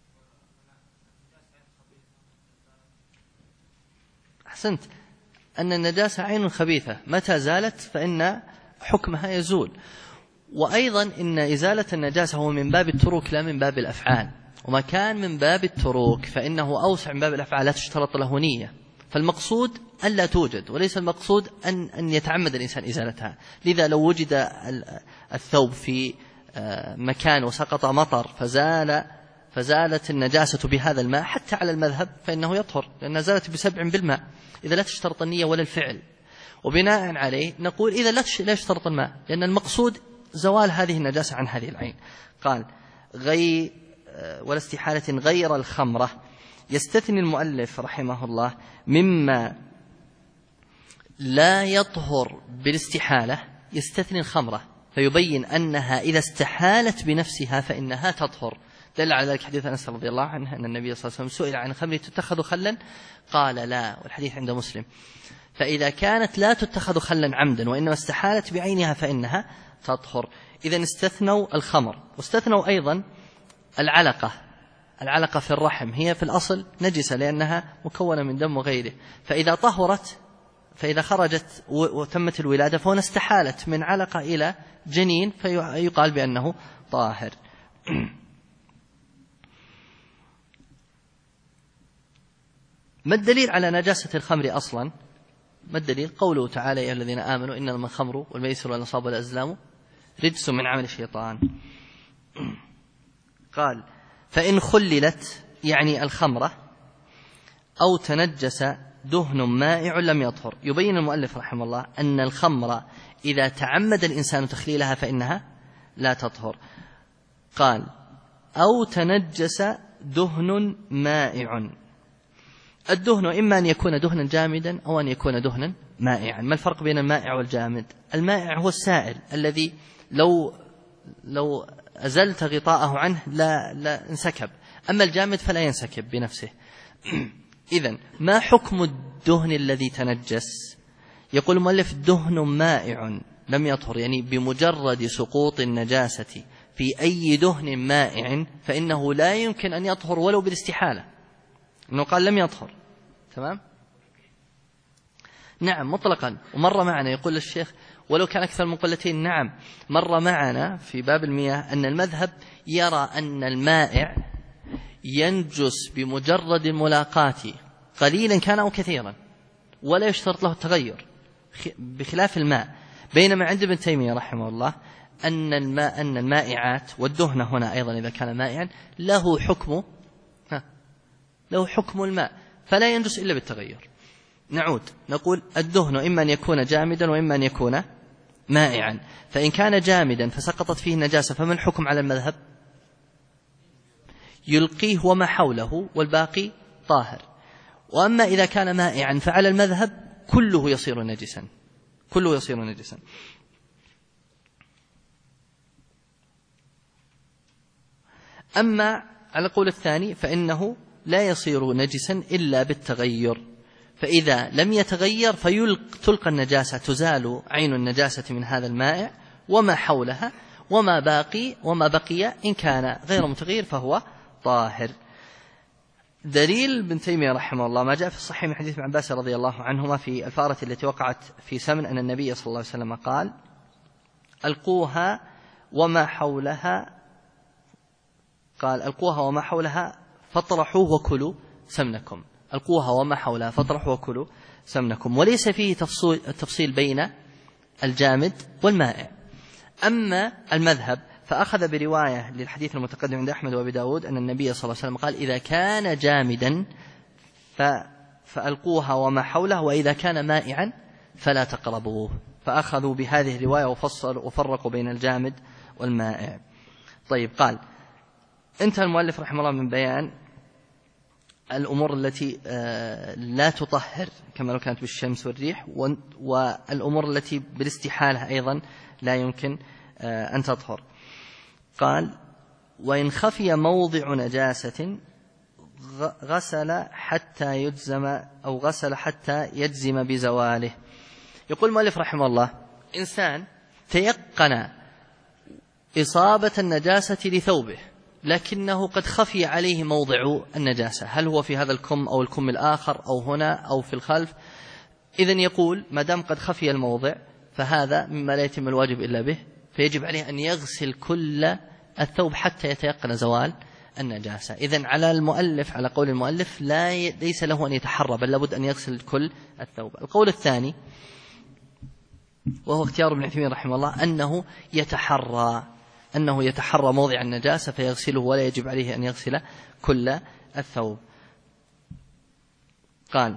[SPEAKER 1] أحسنت، أن النجاسة عين خبيثة متى زالت فإن حكمها يزول. وأيضا إن إزالة النجاسة هو من باب التروك لا من باب الأفعال، وما كان من باب التروك فإنه أوسع من باب الأفعال، لا تشترط له نية، فالمقصود أن لا توجد، وليس المقصود أن يتعمد الإنسان إزالتها. لذا لو وجد الثوب في مكان وسقط مطر فزالت النجاسة بهذا الماء حتى على المذهب فإنه يطهر، لأنها زالت ب7 بالماء، إذا لا تشترط النية ولا الفعل. وبناء عليه نقول إذا لا يشترط الماء، لأن المقصود زوال هذه النجاسة عن هذه العين. قال ولا استحالة غير الخمرة. يستثني المؤلف رحمه الله مما لا يطهر بالاستحالة، يستثني الخمرة، فيبين أنها إذا استحالت بنفسها فإنها تطهر. دل على ذلك حديث أنس رضي الله عنه أن النبي صلى الله عليه وسلم سئل عن خمر تتخذ خلا قال لا، والحديث عند مسلم. فإذا كانت لا تتخذ خلا عمدا وإنما استحالت بعينها فإنها تطهر. إذن استثنوا الخمر، واستثنوا أيضا العلقة في الرحم، هي في الأصل نجسة لأنها مكونة من دم وغيره، فإذا طهرت، فإذا خرجت وتمت الولادة فهنا استحالت من علقة إلى جنين فيقال بأنه طاهر. ما الدليل على نجاسة الخمر أصلا؟ ما الدليل؟ قوله تعالى يا الذين آمنوا إنما الخمر والميسر والأنصاب والأزلام رجس من عمل الشيطان. قال فإن خللت يعني الخمرة أو تنجس دهن مائع لم يطهر. يبين المؤلف رحمه الله أن الخمر إذا تعمد الإنسان تخليلها فإنها لا تطهر. قال أو تنجس دهن مائع. الدهن إما أن يكون دهنا جامدا أو أن يكون دهنا مائعا. ما الفرق بين المائع والجامد؟ المائع هو السائل الذي لو أزلت غطاءه عنه لا انسكب، أما الجامد فلا ينسكب بنفسه. إذن ما حكم الدهن الذي تنجس؟ يقول المؤلف دهن مائع لم يطهر، يعني بمجرد سقوط النجاسة في أي دهن مائع فإنه لا يمكن أن يطهر ولو بالاستحالة، إنه قال لم يطهر. تمام؟ نعم مطلقا. ومر معنا يقول الشيخ ولو كان أكثر من قلتين. نعم مر معنا في باب المياه أن المذهب يرى أن المائع ينجس بمجرد الملاقاة قليلا كان أو كثيرا ولا يشترط له التغير، بخلاف الماء. بينما عند ابن تيمية رحمه الله أن المائعات والدهن هنا أيضا إذا كان مائعا له حكم الماء فلا ينجس إلا بالتغير. نعود نقول الدهن إما أن يكون جامدا وإما أن يكون مائعا. فإن كان جامدا فسقطت فيه النجاسة فما الحكم على المذهب؟ يلقيه وما حوله والباقي طاهر. وأما إذا كان مائعا فعلى المذهب كله يصير نجسا، كله يصير نجسا. أما على القول الثاني فإنه لا يصير نجسا إلا بالتغير، فإذا لم يتغير فتلقى النجاسة، تزال عين النجاسة من هذا المائع وما حولها وما بقي إن كان غير متغير فهو طاهر. دليل ابن تيمية رحمه الله ما جاء في الصحيح من حديث ابن عباس رضي الله عنهما في الفارة التي وقعت في سمن أن النبي صلى الله عليه وسلم قال ألقوها وما حولها فاطرحوه وكلوا سمنكم. ألقوها وما حولها فاطرحوا وكلوا سمنكم. وليس فيه تفصيل بين الجامد والمائع. أما المذهب فأخذ برواية للحديث المتقدم عند أحمد وأبي داود أن النبي صلى الله عليه وسلم قال إذا كان جامدا فألقوها وما حولها وإذا كان مائعا فلا تقربوه. فأخذوا بهذه الرواية وفرقوا بين الجامد والمائع. طيب قال انتهى المؤلف رحمه الله من بيان الأمور التي لا تطهر كما لو كانت بالشمس والريح، والأمور التي بالاستحالة أيضا لا يمكن أن تطهر. قال وإن خفي موضع نجاسة غسل حتى يجزم بزواله. يقول المؤلف رحمه الله إنسان تيقن إصابة النجاسة لثوبه لكنه قد خفي عليه موضع النجاسة، هل هو في هذا الكم أو الكم الآخر أو هنا أو في الخلف. إذن يقول ما دام قد خفي الموضع فهذا مما لا يتم الواجب إلا به فيجب عليه أن يغسل كل الثوب حتى يتيقن زوال النجاسة. إذن على المؤلف، على قول المؤلف، ليس له أن يتحرى، بل لابد أن يغسل كل الثوب. القول الثاني وهو اختيار ابن عثيمين رحمه الله أنه يتحرى موضع النجاسة فيغسله ولا يجب عليه أن يغسل كل الثوب. قال: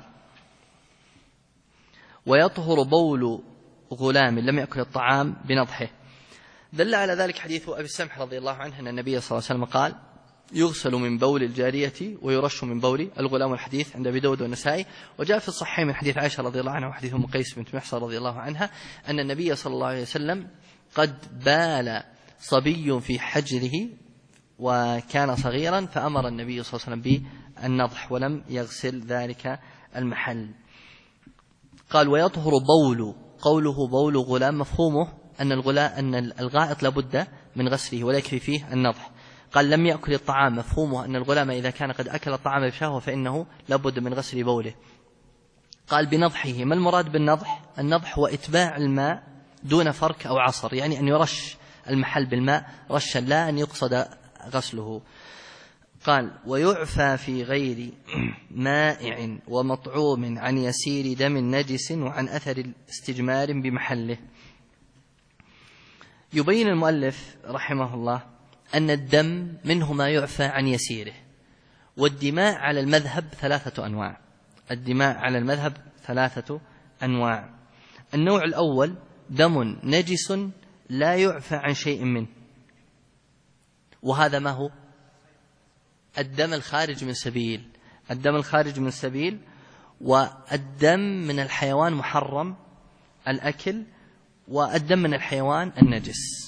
[SPEAKER 1] ويطهر بول غلام لم يأكل الطعام بنضحه. دل على ذلك حديث أبي السمح رضي الله عنه أن النبي صلى الله عليه وسلم قال: يغسل من بول الجارية ويرش من بول الغلام. الحديث عند أبي داود والنسائي. وجاء في الصحيح من حديث عائشة رضي الله عنها وحديث أم قيس بنت محصن رضي الله عنها أن النبي صلى الله عليه وسلم قد بال صبي في حجره وكان صغيرا، فأمر النبي صلى الله عليه وسلم بالنضح ولم يغسل ذلك المحل. قال: ويطهر بول، قوله بول غلام مفهومه أن الغائط لابد من غسله ولا يكفي فيه النضح. قال: لم يأكل الطعام، مفهومه أن الغلام إذا كان قد أكل الطعام بشهوة فإنه لابد من غسل بوله. قال: بنضحه. ما المراد بالنضح؟ النضح هو إتباع الماء دون فرك أو عصر، يعني أن يرش المحل بالماء رشا، لا أن يقصد غسله. قال: ويعفى في غير مائع ومطعوم عن يسير دم نجس وعن أثر استجمار بمحله. يبين المؤلف رحمه الله أن الدم منه ما يعفى عن يسيره، والدماء على المذهب 3 أنواع. الدماء على المذهب 3 أنواع. النوع الأول دم نجس لا يعفى عن شيء منه، وهذا ما هو؟ الدم الخارج من سبيل. الدم الخارج من سبيل والدم من الحيوان محرم الأكل، والدم من الحيوان النجس.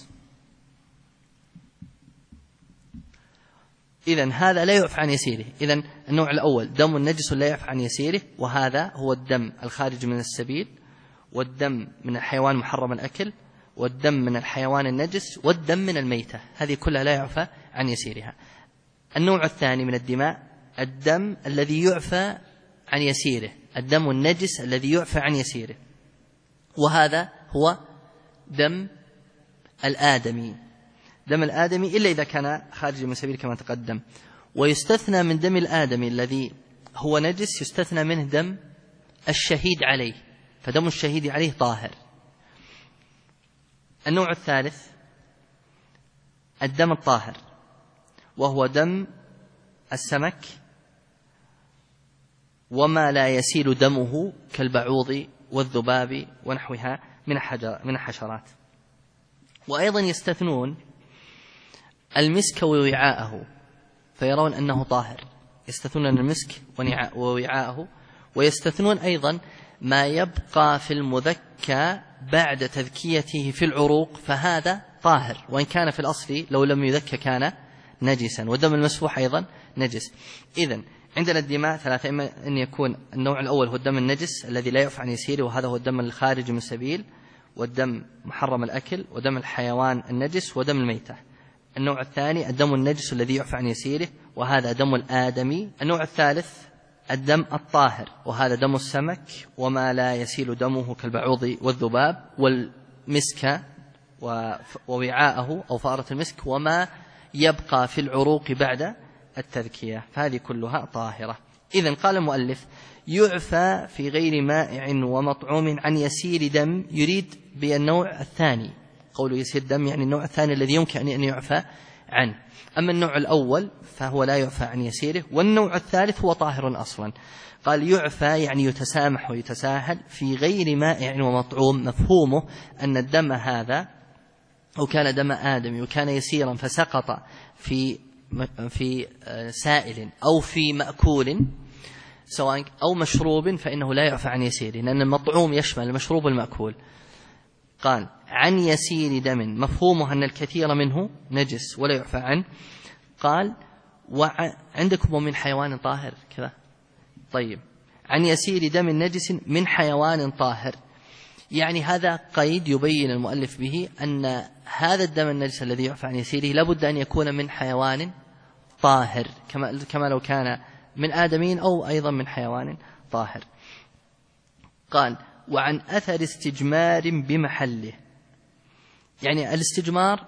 [SPEAKER 1] إذن هذا لا يعفى عن يسيره. إذن النوع الأول دم نجس لا يعفى عن يسيره، وهذا هو الدم الخارج من السبيل، والدم من الحيوان محرم الأكل، والدم من الحيوان النجس، والدم من الميتة، هذه كلها لا يعفى عن يسيرها. النوع الثاني من الدماء الدم الذي يعفى عن يسيره، الدم النجس الذي يعفى عن يسيره، وهذا هو دم الآدمي. دم الآدمي إلا إذا كان خارج من سبيل كما تقدم. ويستثنى من دم الآدمي الذي هو نجس، يستثنى منه دم الشهيد عليه، فدم الشهيد عليه طاهر. النوع الثالث الدم الطاهر، وهو دم السمك وما لا يسيل دمه كالبعوض والذباب ونحوها من الحشرات. وأيضا يستثنون المسك ووعاءه فيرون أنه طاهر، يستثنون المسك ووعاءه. ويستثنون أيضا ما يبقى في المذكى بعد تذكيته في العروق، فهذا طاهر وإن كان في الأصل لو لم يذكى كان نجسا، ودم المسفوح أيضا نجس. إذن عندنا الدماء 3، إما أن يكون النوع الأول هو الدم النجس الذي لا يعفى عن يسيره، وهذا هو الدم الخارج من سبيل، والدم محرم الأكل، ودم الحيوان النجس، ودم الميتة. النوع الثاني الدم النجس الذي يعفى عن يسيره، وهذا دم الآدمي. النوع الثالث الدم الطاهر، وهذا دم السمك وما لا يسيل دمه كالبعوض والذباب، والمسك ووعاءه أو فأرة المسك، وما يبقى في العروق بعد التذكية، فهذه كلها طاهرة. إذن قال المؤلف يعفى في غير مائع ومطعوم عن يسير دم، يريد بالنوع الثاني، قوله يسير دم يعني النوع الثاني الذي يمكن أن يعفى عنه. أما النوع الأول فهو لا يعفى عن يسيره، والنوع الثالث هو طاهر أصلا. قال يعفى يعني يتسامح ويتساهل في غير مائع ومطعوم، مفهومه أن الدم هذا وكان دم آدم وكان يسيرا فسقط في سائل أو في مأكول سواء أو مشروب فإنه لا يعفى عن يسيره، لأن المطعوم يشمل المشروب والمأكول. قال عن يسير دم، مفهومه أن الكثير منه نجس ولا يعفى عنه. قال عندكم من حيوان طاهر كذا، طيب عن يسير دم نجس من حيوان طاهر، يعني هذا قيد يبين المؤلف به أن هذا الدم النجس الذي يعفى عن يسيره لابد أن يكون من حيوان طاهر، كما لو كان من آدمين أو أيضا من حيوان طاهر. قال وعن أثر استجمار بمحله، يعني الاستجمار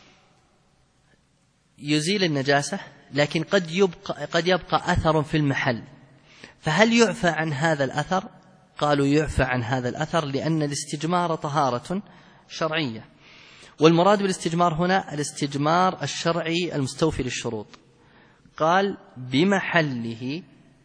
[SPEAKER 1] يزيل النجاسة، لكن قد يبقى أثر في المحل، فهل يعفى عن هذا الأثر؟ قالوا يعفى عن هذا الأثر، لأن الاستجمار طهارة شرعية، والمراد بالاستجمار هنا الاستجمار الشرعي المستوفي للشروط. قال بمحله،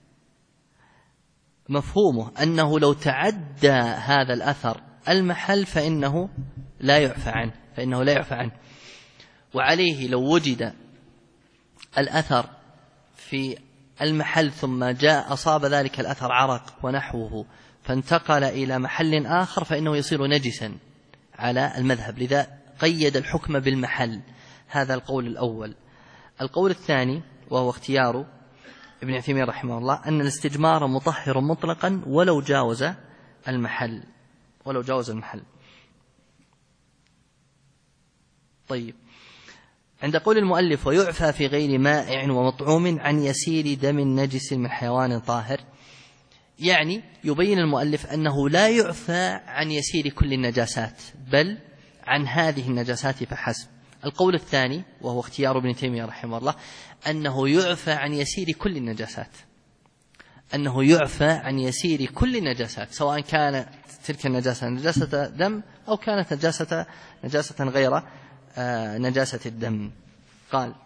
[SPEAKER 1] مفهومه أنه لو تعدى هذا الأثر المحل فإنه لا يعفى عنه، وعليه لو وجد الأثر في المحل ثم جاء أصاب ذلك الأثر عرق ونحوه فانتقل إلى محل آخر فإنه يصير نجسا على المذهب، لذا قيد الحكم بالمحل. هذا القول الأول. القول الثاني وهو اختيار ابن عثيمين رحمه الله أن الاستجمار مطهر مطلقا ولو جاوز المحل. طيب، عند قول المؤلف ويعفى في غير مائع ومطعوم عن يسير دم نجس من حيوان طاهر، يعني يبين المؤلف أنه لا يعفى عن يسير كل النجاسات بل عن هذه النجاسات فحسب. القول الثاني وهو اختيار ابن تيمية رحمه الله أنه يعفى عن يسير كل النجاسات، سواء كانت تلك النجاسة نجاسة دم أو كانت نجاسة غير نجاسة الدم. قال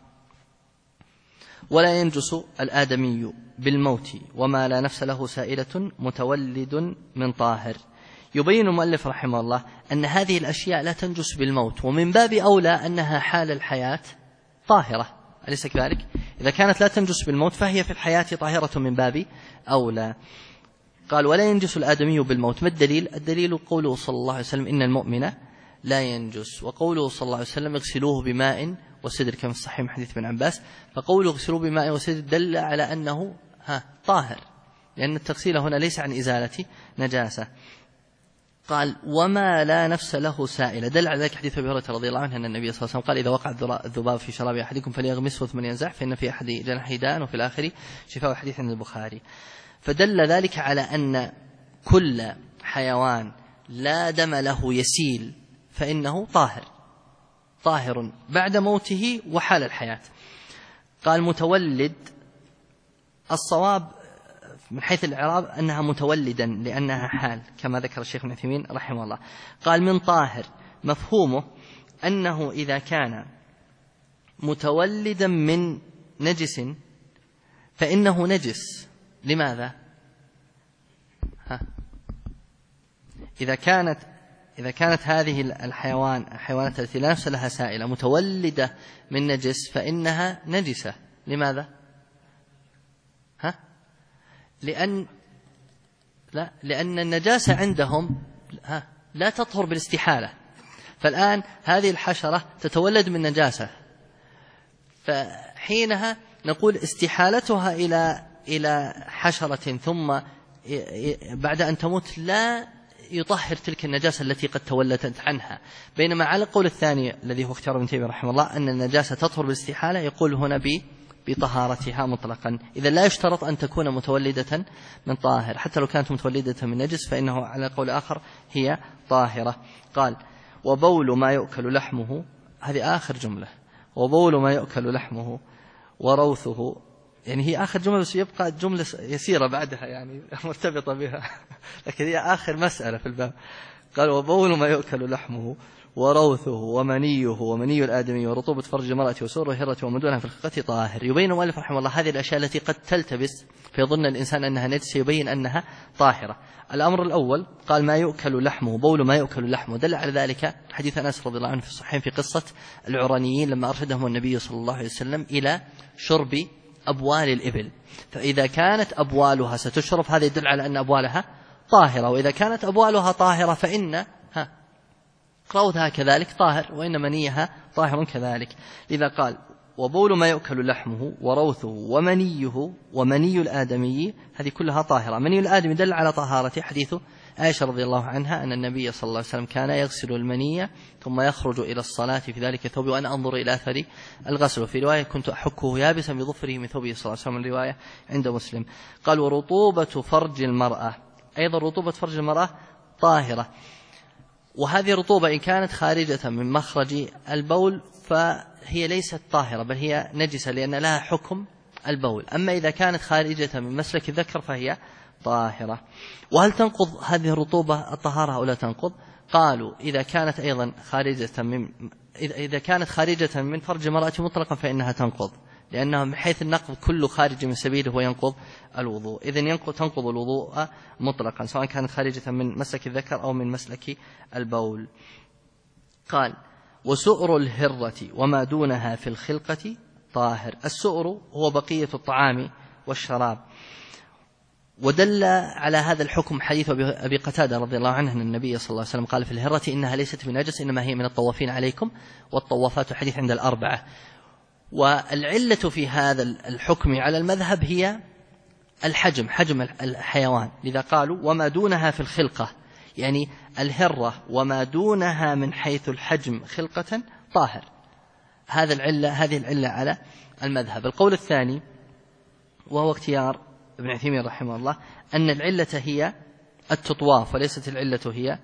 [SPEAKER 1] ولا ينجس الآدمي بالموت وما لا نفس له سائلة متولد من طاهر. يبين المؤلف رحمه الله أن هذه الأشياء لا تنجس بالموت، ومن باب أولى أنها حال الحياة طاهرة، أليس كذلك؟ إذا كانت لا تنجس بالموت فهي في الحياة طاهرة من باب أولى. قال ولا ينجس الآدمي بالموت. ما الدليل؟ الدليل قوله صلى الله عليه وسلم إن المؤمن لا ينجس، وقوله صلى الله عليه وسلم اغسلوه بماء وسدر كما في الصحيح من حديث ابن عباس، فقوله اغسلوه بماء وسدر دل على أنه طاهر، لأن التغسيل هنا ليس عن إزالة نجاسة. قال وما لا نفس له سائلة، دل على ذلك حديث أبي هريرة رضي الله عنه أن النبي صلى الله عليه وسلم قال إذا وقع الذباب في شراب أحدكم فليغمسه ثم ينزع فإن في أحد جناحه داء وفي الآخر شفاء، حديث عند البخاري. فدل ذلك على أن كل حيوان لا دم له يسيل فإنه طاهر بعد موته وحال الحياة. قال متولد، الصواب من حيث الإعراب أنها متولدا لأنها حال كما ذكر الشيخ ابن عثيمين رحمه الله. قال من طاهر، مفهومه أنه إذا كان متولدا من نجس فإنه نجس. لماذا؟ إذا كانت هذه الحيوانات التي لا نفس لها سائلة متولدة من نجس فإنها نجسة. لماذا؟ لأن النجاسة عندهم لا تطهر بالاستحالة، فالآن هذه الحشرة تتولد من نجاسة، فحينها نقول استحالتها إلى حشرة ثم بعد أن تموت لا يطهر تلك النجاسة التي قد تولدت عنها. بينما على القول الثاني الذي هو اختيار ابن تيمية رحمه الله أن النجاسة تطهر بالاستحالة، يقول هنا بطهارتها مطلقا. إذا لا يشترط أن تكون متولدة من طاهر، حتى لو كانت متولدة من نجس فإنه على قول آخر هي طاهرة. قال وبول ما يؤكل لحمه، هذه آخر جملة، وبول ما يؤكل لحمه وروثه، يعني هي آخر جملة بس يبقى جملة يسيرة بعدها يعني مرتبطة بها، لكن هي آخر مسألة في الباب. قال وبول ما يؤكل لحمه وروثه ومنيه ومني الآدمي ورطوبة فرج المرأة وسور الهرة وما دونها في الخلقة طاهر. يبين المؤلف رحمه الله هذه الأشياء التي قد تلتبس فيظن الإنسان أنها نجس، يبين أنها طاهرة. الأمر الأول قال ما يؤكل لحمه، بول ما يؤكل لحمه، دل على ذلك حديث أنس رضي الله عنه في الصحيحين في قصة العرانيين لما أرشدهم النبي صلى الله عليه وسلم إلى شرب أبوال الإبل، فإذا كانت أبوالها ستشرب هذا يدل على أن أبوالها طاهرة، وإذا كانت أبوالها طاهرة فإن روثها كذلك طاهر، وإن منيها طاهر كذلك. لذا قال وبول ما يؤكل لحمه وروثه ومنيه ومني الآدمي، هذه كلها طاهرة. مني الآدمي دل على طهارته حديث عائشة رضي الله عنها أن النبي صلى الله عليه وسلم كان يغسل المنية ثم يخرج إلى الصلاة في ذلك الثوب وأنا أنظر إلى أثر الغسل. في رواية كنت أحكه يابسا بظفره من ثوبه صلى الله عليه وسلم، الرواية عند مسلم. قال ورطوبة فرج المرأة، أيضا رطوبة فرج المرأة طاهرة. وهذه الرطوبة إن كانت خارجة من مخرج البول فهي ليست طاهرة بل هي نجسة لأن لها حكم البول. أما إذا كانت خارجة من مسلك الذكر فهي طاهرة. وهل تنقض هذه الرطوبة الطهارة أو لا تنقض؟ قالوا إذا كانت أيضا خارجة من فرج المرأة مطلقا فإنها تنقض، لأنه من حيث النقض كل خارج من سبيله وينقض الوضوء، إذن تنقض الوضوء مطلقا سواء كانت خارجة من مسلك الذكر أو من مسلك البول. قال وسؤر الهرة وما دونها في الخلقة طاهر. السؤر هو بقية الطعام والشراب. ودل على هذا الحكم حديث أبي قتادة رضي الله عنه أن النبي صلى الله عليه وسلم قال في الهرة إنها ليست بنجس إنما هي من الطوافين عليكم والطوافات، حديث عند الأربعة. والعلة في هذا الحكم على المذهب هي حجم الحيوان، لذا قالوا وما دونها في الخلقة، يعني الهرة وما دونها من حيث الحجم خلقة طاهر. هذه العلة على المذهب. القول الثاني وهو اختيار ابن عثيمين رحمه الله أن العلة هي التطواف وليست العلة هي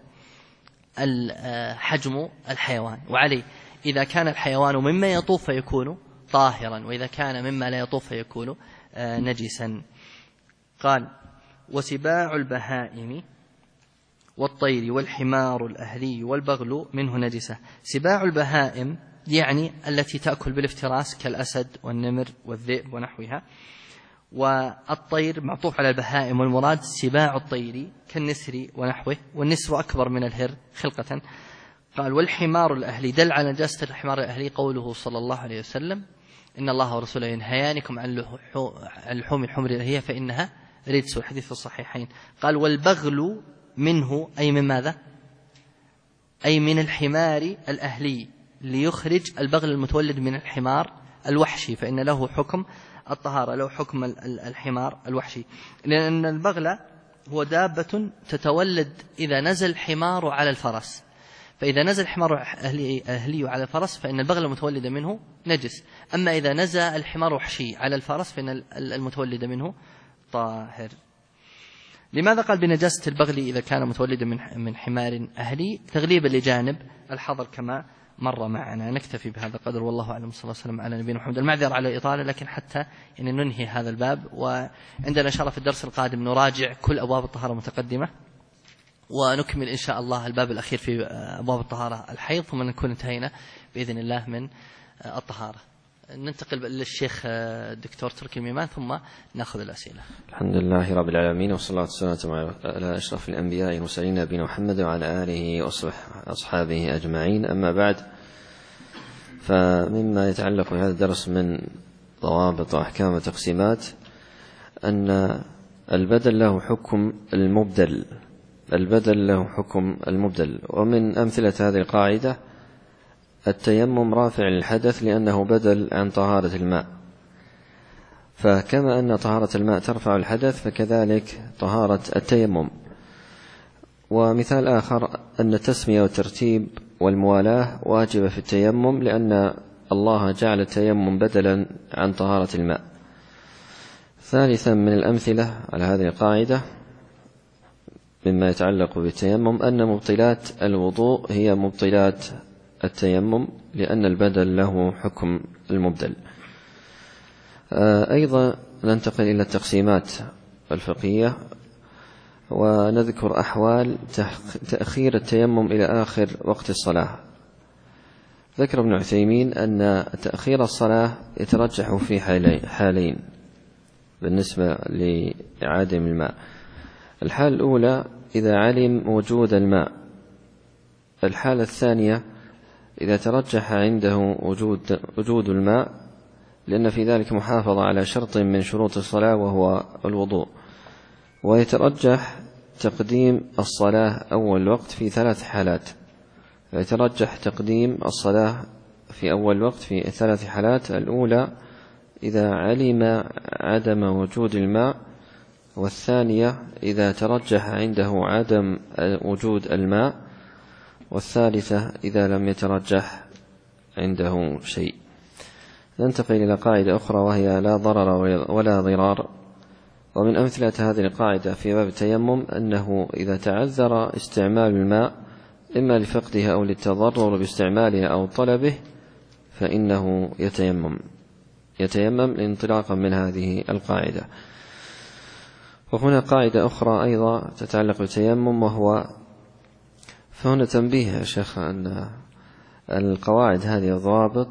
[SPEAKER 1] حجم الحيوان، وعليه إذا كان الحيوان مما يطوف فيكون طاهرا، وإذا كان مما لا يطوف فيكون نجسا. قال وسباع البهائم والطير والحمار الأهلي والبغل منه نجسة. سباع البهائم يعني التي تأكل بالافتراس كالأسد والنمر والذئب ونحوها، والطير معطوف على البهائم والمراد سباع الطير كالنسر ونحوه، والنسر أكبر من الهر خلقة. قال والحمار الأهلي دل على نجاسة الحمار الأهلي قوله صلى الله عليه وسلم إن الله ورسوله ينهيانكم عن لحوم الحمر الأهلية فإنها رجس، الحديث في الصحيحين. قال والبغل منه أي من ماذا؟ أي من الحمار الأهلي، ليخرج البغل المتولد من الحمار الوحشي فإن له حكم الطهارة، له حكم الحمار الوحشي، لأن البغل هو دابة تتولد إذا نزل الحمار على الفرس، فإذا نزل الحمار أهلي على الفرس فإن البغل المتولد منه نجس. أما إذا نزل الحمار وحشي على الفرس فإن المتولد منه طاهر. لماذا قال بنجاسة البغل إذا كان متولدا من حمار أهلي؟ تغليبا لجانب الحظر كما مر معنا. نكتفي بهذا القدر والله أعلم، صلى الله عليه وسلم على نبينا محمد. المعذرة على الإطالة، لكن حتى ننهي هذا الباب، وعندنا شرف الدرس القادم نراجع كل أبواب الطهارة المتقدمة ونكمل إن شاء الله الباب الأخير في أبواب الطهارة الحيض، ثم نكون انتهينا بإذن الله من الطهارة. ننتقل للشيخ الدكتور تركي الميمان ثم نأخذ الأسئلة.
[SPEAKER 3] الحمد لله رب العالمين، والصلاة والسلام على أشرف الأنبياء والمرسلين نبينا محمد وعلى آله وأصحابه أجمعين. أما بعد، فمما يتعلق بهذا الدرس من ضوابط وأحكام وتقسيمات أن البدل له حكم المبدل. ومن أمثلة هذه القاعدة التيمم رافع للحدث لأنه بدل عن طهارة الماء، فكما أن طهارة الماء ترفع الحدث فكذلك طهارة التيمم. ومثال آخر أن التسمية والترتيب والموالاة واجبة في التيمم لأن الله جعل التيمم بدلا عن طهارة الماء. ثالثا من الأمثلة على هذه القاعدة مما يتعلق بالتيمم أن مبطلات الوضوء هي مبطلات التيمم لأن البدل له حكم المبدل. أيضا ننتقل إلى التقسيمات الفقهية ونذكر أحوال تأخير التيمم إلى آخر وقت الصلاة. ذكر ابن عثيمين أن تأخير الصلاة يترجح في حالين بالنسبة لعدم الماء. الحالة الأولى إذا علم وجود الماء، الحالة الثانية إذا ترجح عنده وجود الماء، لأن في ذلك محافظة على شرط من شروط الصلاة وهو الوضوء. ويترجح تقديم الصلاة أول وقت في 3 حالات. يترجح تقديم الصلاة في أول وقت في 3 حالات. الأولى إذا علم عدم وجود الماء، والثانية إذا ترجح عنده عدم وجود الماء، والثالثة إذا لم يترجح عنده شيء. ننتقل إلى قاعدة أخرى وهي لا ضرر ولا ضرار. ومن أمثلة هذه القاعدة في باب التيمم أنه إذا تعذر استعمال الماء إما لفقدها أو للتضرر باستعمالها أو طلبه فإنه يتيمم انطلاقا من هذه القاعدة. وهنا قاعدة أخرى أيضا تتعلق بالتيمم، وهو فهنا تنبيه يا شيخ أن القواعد هذه الضوابط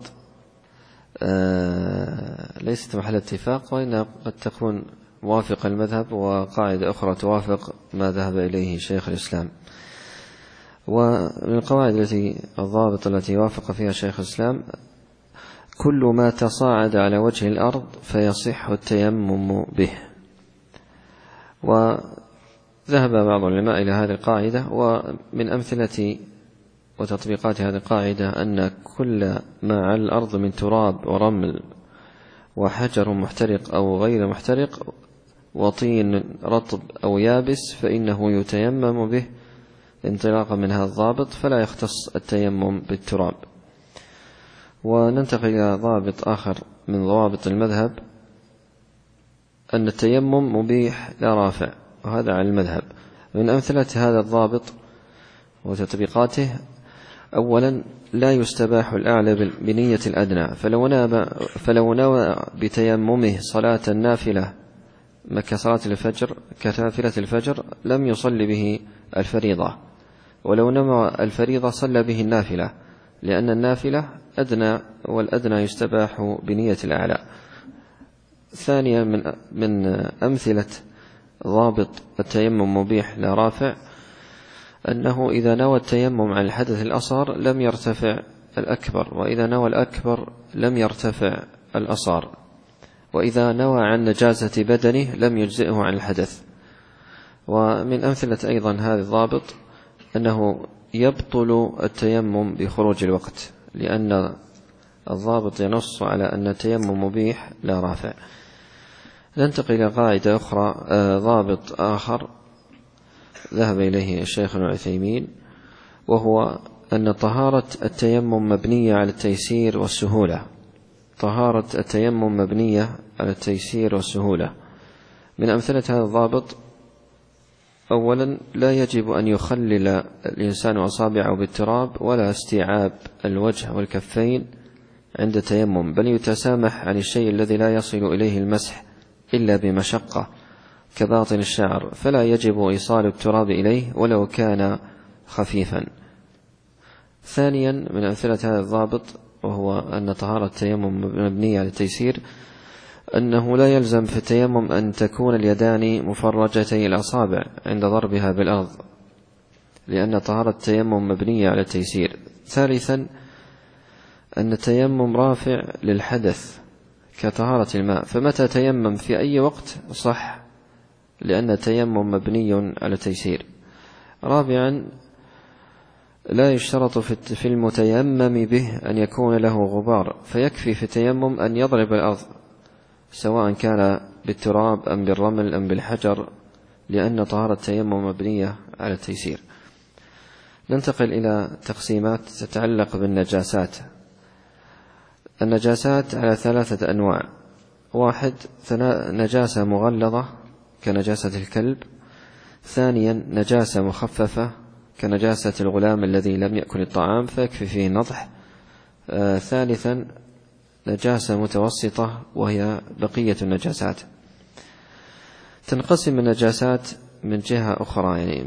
[SPEAKER 3] ليست محل اتفاق، وإنها قد تكون موافق المذهب، وقاعدة أخرى توافق ما ذهب إليه شيخ الإسلام. ومن القواعد الضابطة التي وافق فيها شيخ الإسلام: كل ما تصاعد على وجه الأرض فيصح التيمم به. وذهب بعض العلماء إلى هذه القاعدة، ومن أمثلة وتطبيقات هذه القاعدة أن كل ما على الأرض من تراب ورمل وحجر محترق أو غير محترق وطين رطب أو يابس فإنه يتيمم به انطلاقا من هذا الضابط، فلا يختص التيمم بالتراب. وننتقل إلى ضابط آخر من ضوابط المذهب، أن التيمم مبيح لا رافع، وهذا على المذهب. من أمثلة هذا الضابط وتطبيقاته: أولا، لا يستباح الأعلى بنية الأدنى، فلو نوى بتيممه صلاة النافلة كصلاة الفجر كنافلة الفجر لم يصل به الفريضة، ولو نوى الفريضة صلى به النافلة، لأن النافلة أدنى، والأدنى يستباح بنية الأعلى. ثانيا من أمثلة ضابط التيمم مبيح لا رافع، أنه إذا نوى التيمم عن الحدث الأصغر لم يرتفع الأكبر، وإذا نوى الأكبر لم يرتفع الأصغر، وإذا نوى عن نجاسة بدنه لم يجزئه عن الحدث. ومن أمثلة أيضا هذا الضابط أنه يبطل التيمم بخروج الوقت، لأن الضابط ينص على أن التيمم مبيح لا رافع. ننتقل إلى قاعدة أخرى، ضابط آخر ذهب إليه الشيخ ابن عثيمين، وهو أن طهارة التيمم مبنية على التيسير والسهولة. طهارة التيمم مبنية على التيسير والسهولة. من أمثلة هذا الضابط: أولا، لا يجب أن يخلل الإنسان أصابعه بالتراب ولا استيعاب الوجه والكفين عند التيمم، بل يتسامح عن الشيء الذي لا يصل إليه المسح إلا بمشقة كباطن الشعر، فلا يجب إيصال التراب إليه ولو كان خفيفا. ثانيا من أمثلة هذا الضابط، وهو أن طهارة التيمم مبنية على التيسير، أنه لا يلزم في التيمم أن تكون اليدان مفرجتي الأصابع عند ضربها بالأرض، لأن طهارة التيمم مبنية على التيسير. ثالثا أن التيمم رافع للحدث كطهارة الماء، فمتى تيمم في أي وقت صح، لأن التيمم مبني على التيسير. رابعا، لا يشترط في المتيمم به أن يكون له غبار، فيكفي في التيمم أن يضرب الأرض سواء كان بالتراب أم بالرمل أم بالحجر، لأن طهارة التيمم مبنية على التيسير. ننتقل إلى تقسيمات تتعلق بالنجاسات. النجاسات على 3 أنواع: 1، نجاسة مغلظة كنجاسة الكلب. 2، نجاسة مخففة كنجاسة الغلام الذي لم يأكل الطعام فيكفي فيه نضح. 3، نجاسة متوسطة وهي بقية النجاسات. تنقسم النجاسات من جهة أخرى، يعني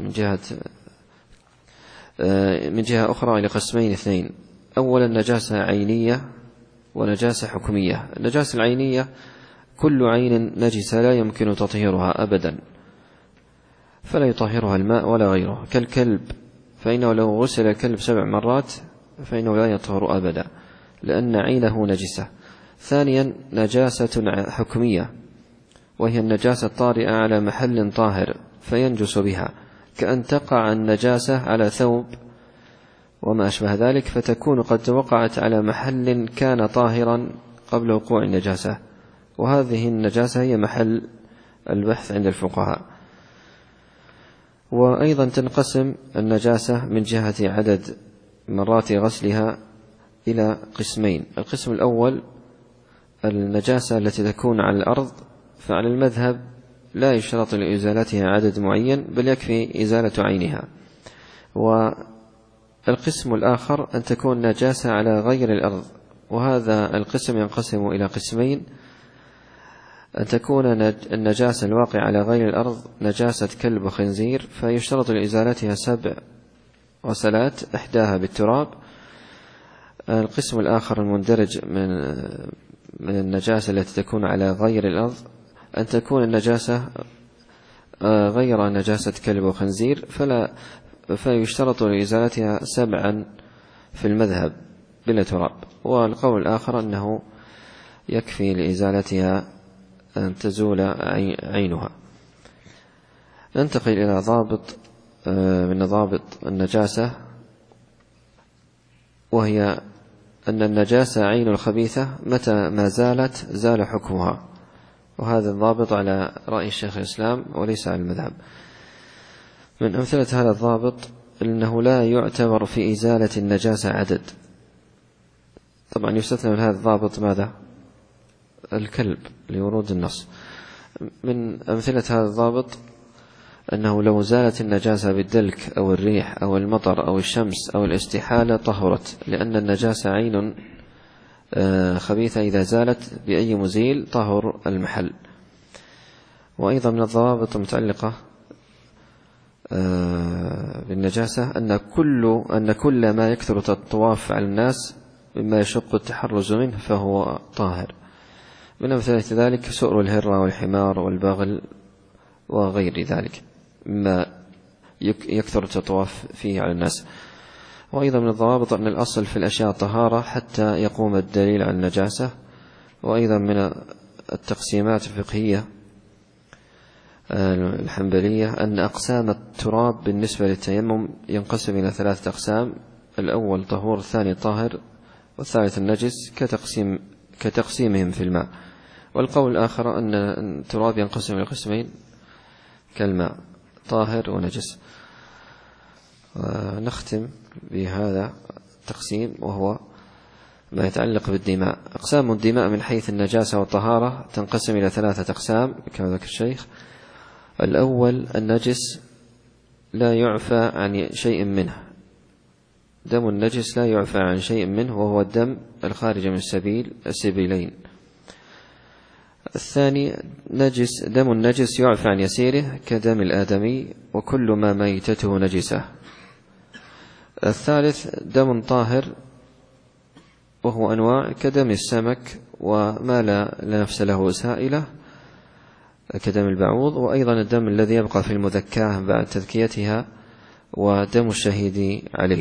[SPEAKER 3] من جهة أخرى إلى قسمين 2. أولا، نجاسة عينية ونجاسة حكمية. النجاسة العينية كل عين نجسة لا يمكن تطهيرها أبدا، فلا يطهرها الماء ولا غيره، كالكلب، فإنه لو غسل الكلب 7 مرات فإنه لا يطهر أبدا لأن عينه نجسة. ثانيا، نجاسة حكمية، وهي النجاسة الطارئة على محل طاهر فينجس بها، كأن تقع النجاسة على ثوب وما أشبه ذلك، فتكون قد وقعت على محل كان طاهرا قبل وقوع النجاسة، وهذه النجاسة هي محل البحث عند الفقهاء. وأيضا تنقسم النجاسة من جهة عدد مرات غسلها إلى قسمين. القسم الأول، النجاسة التي تكون على الأرض، فعلى المذهب لا يشترط لإزالتها عدد معين، بل يكفي إزالة عينها. القسم الآخر أن تكون نجاسة على غير الأرض، وهذا القسم ينقسم إلى قسمين: أن تكون النجاسة الواقعة على غير الأرض نجاسة كلب وخنزير، فيشترط لإزالتها 7 غسلات إحداها بالتراب. القسم الآخر المندرج من النجاسة التي تكون على غير الأرض أن تكون النجاسة غير نجاسة كلب وخنزير، فيشترط لإزالتها 7 في المذهب بلا تراب. والقول الآخر أنه يكفي لإزالتها أن تزول عينها. ننتقل إلى ضابط من ضابط النجاسة، وهي أن النجاسة عين الخبيثة متى ما زالت زال حكمها، وهذا الضابط على رأي الشيخ الإسلام وليس على المذهب. من أمثلة هذا الضابط أنه لا يعتبر في إزالة النجاسة عدد. طبعا يستثنى من هذا الضابط ماذا؟ الكلب لورود النص. من أمثلة هذا الضابط أنه لو زالت النجاسة بالدلك أو الريح أو المطر أو الشمس أو الاستحالة طهرت، لأن النجاسة عين خبيثة إذا زالت بأي مزيل طهر المحل. وأيضا من الضوابط المتعلقة بالنجاسة أن كل ما يكثر الطواف على الناس مما يشق التحرز منه فهو طاهر. من أمثلة ذلك سؤر الهرة والحمار والبغل وغير ذلك مما يكثر الطواف فيه على الناس. وأيضا من الضوابط أن الأصل في الأشياء طهارة حتى يقوم الدليل على النجاسة. وأيضا من التقسيمات الفقهية الحنبلية أن أقسام التراب بالنسبة للتيمم ينقسم إلى 3 أقسام: الأول طهور، الثاني طاهر، والثالث النجس كتقسيمهم في الماء. والقول الآخر أن التراب ينقسم إلى قسمين كالماء: طاهر ونجس. نختم بهذا التقسيم وهو ما يتعلق بالدماء. أقسام الدماء من حيث النجاسة والطهارة تنقسم إلى 3 أقسام كما ذكر الشيخ. الأول النجس لا يعفى عن شيء منه، دم النجس لا يعفى عن شيء منه، وهو الدم الخارج من السبيلين. الثاني دم النجس يعفى عن يسيره كدم الآدمي وكل ما ميتته نجسة. الثالث دم طاهر وهو أنواع كدم السمك وما لا نفس له سائلة كدم البعوض، وأيضا الدم الذي يبقى في المذكاة بعد تذكيتها ودم الشهيد عليه.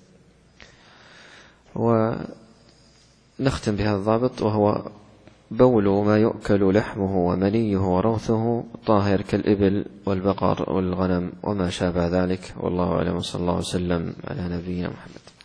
[SPEAKER 3] ونختم بهذا الضابط وهو بول ما يؤكل لحمه ومنيه وروثه طاهر كالإبل والبقر والغنم وما شابه ذلك. والله أعلم، صلى الله وسلم على نبينا محمد.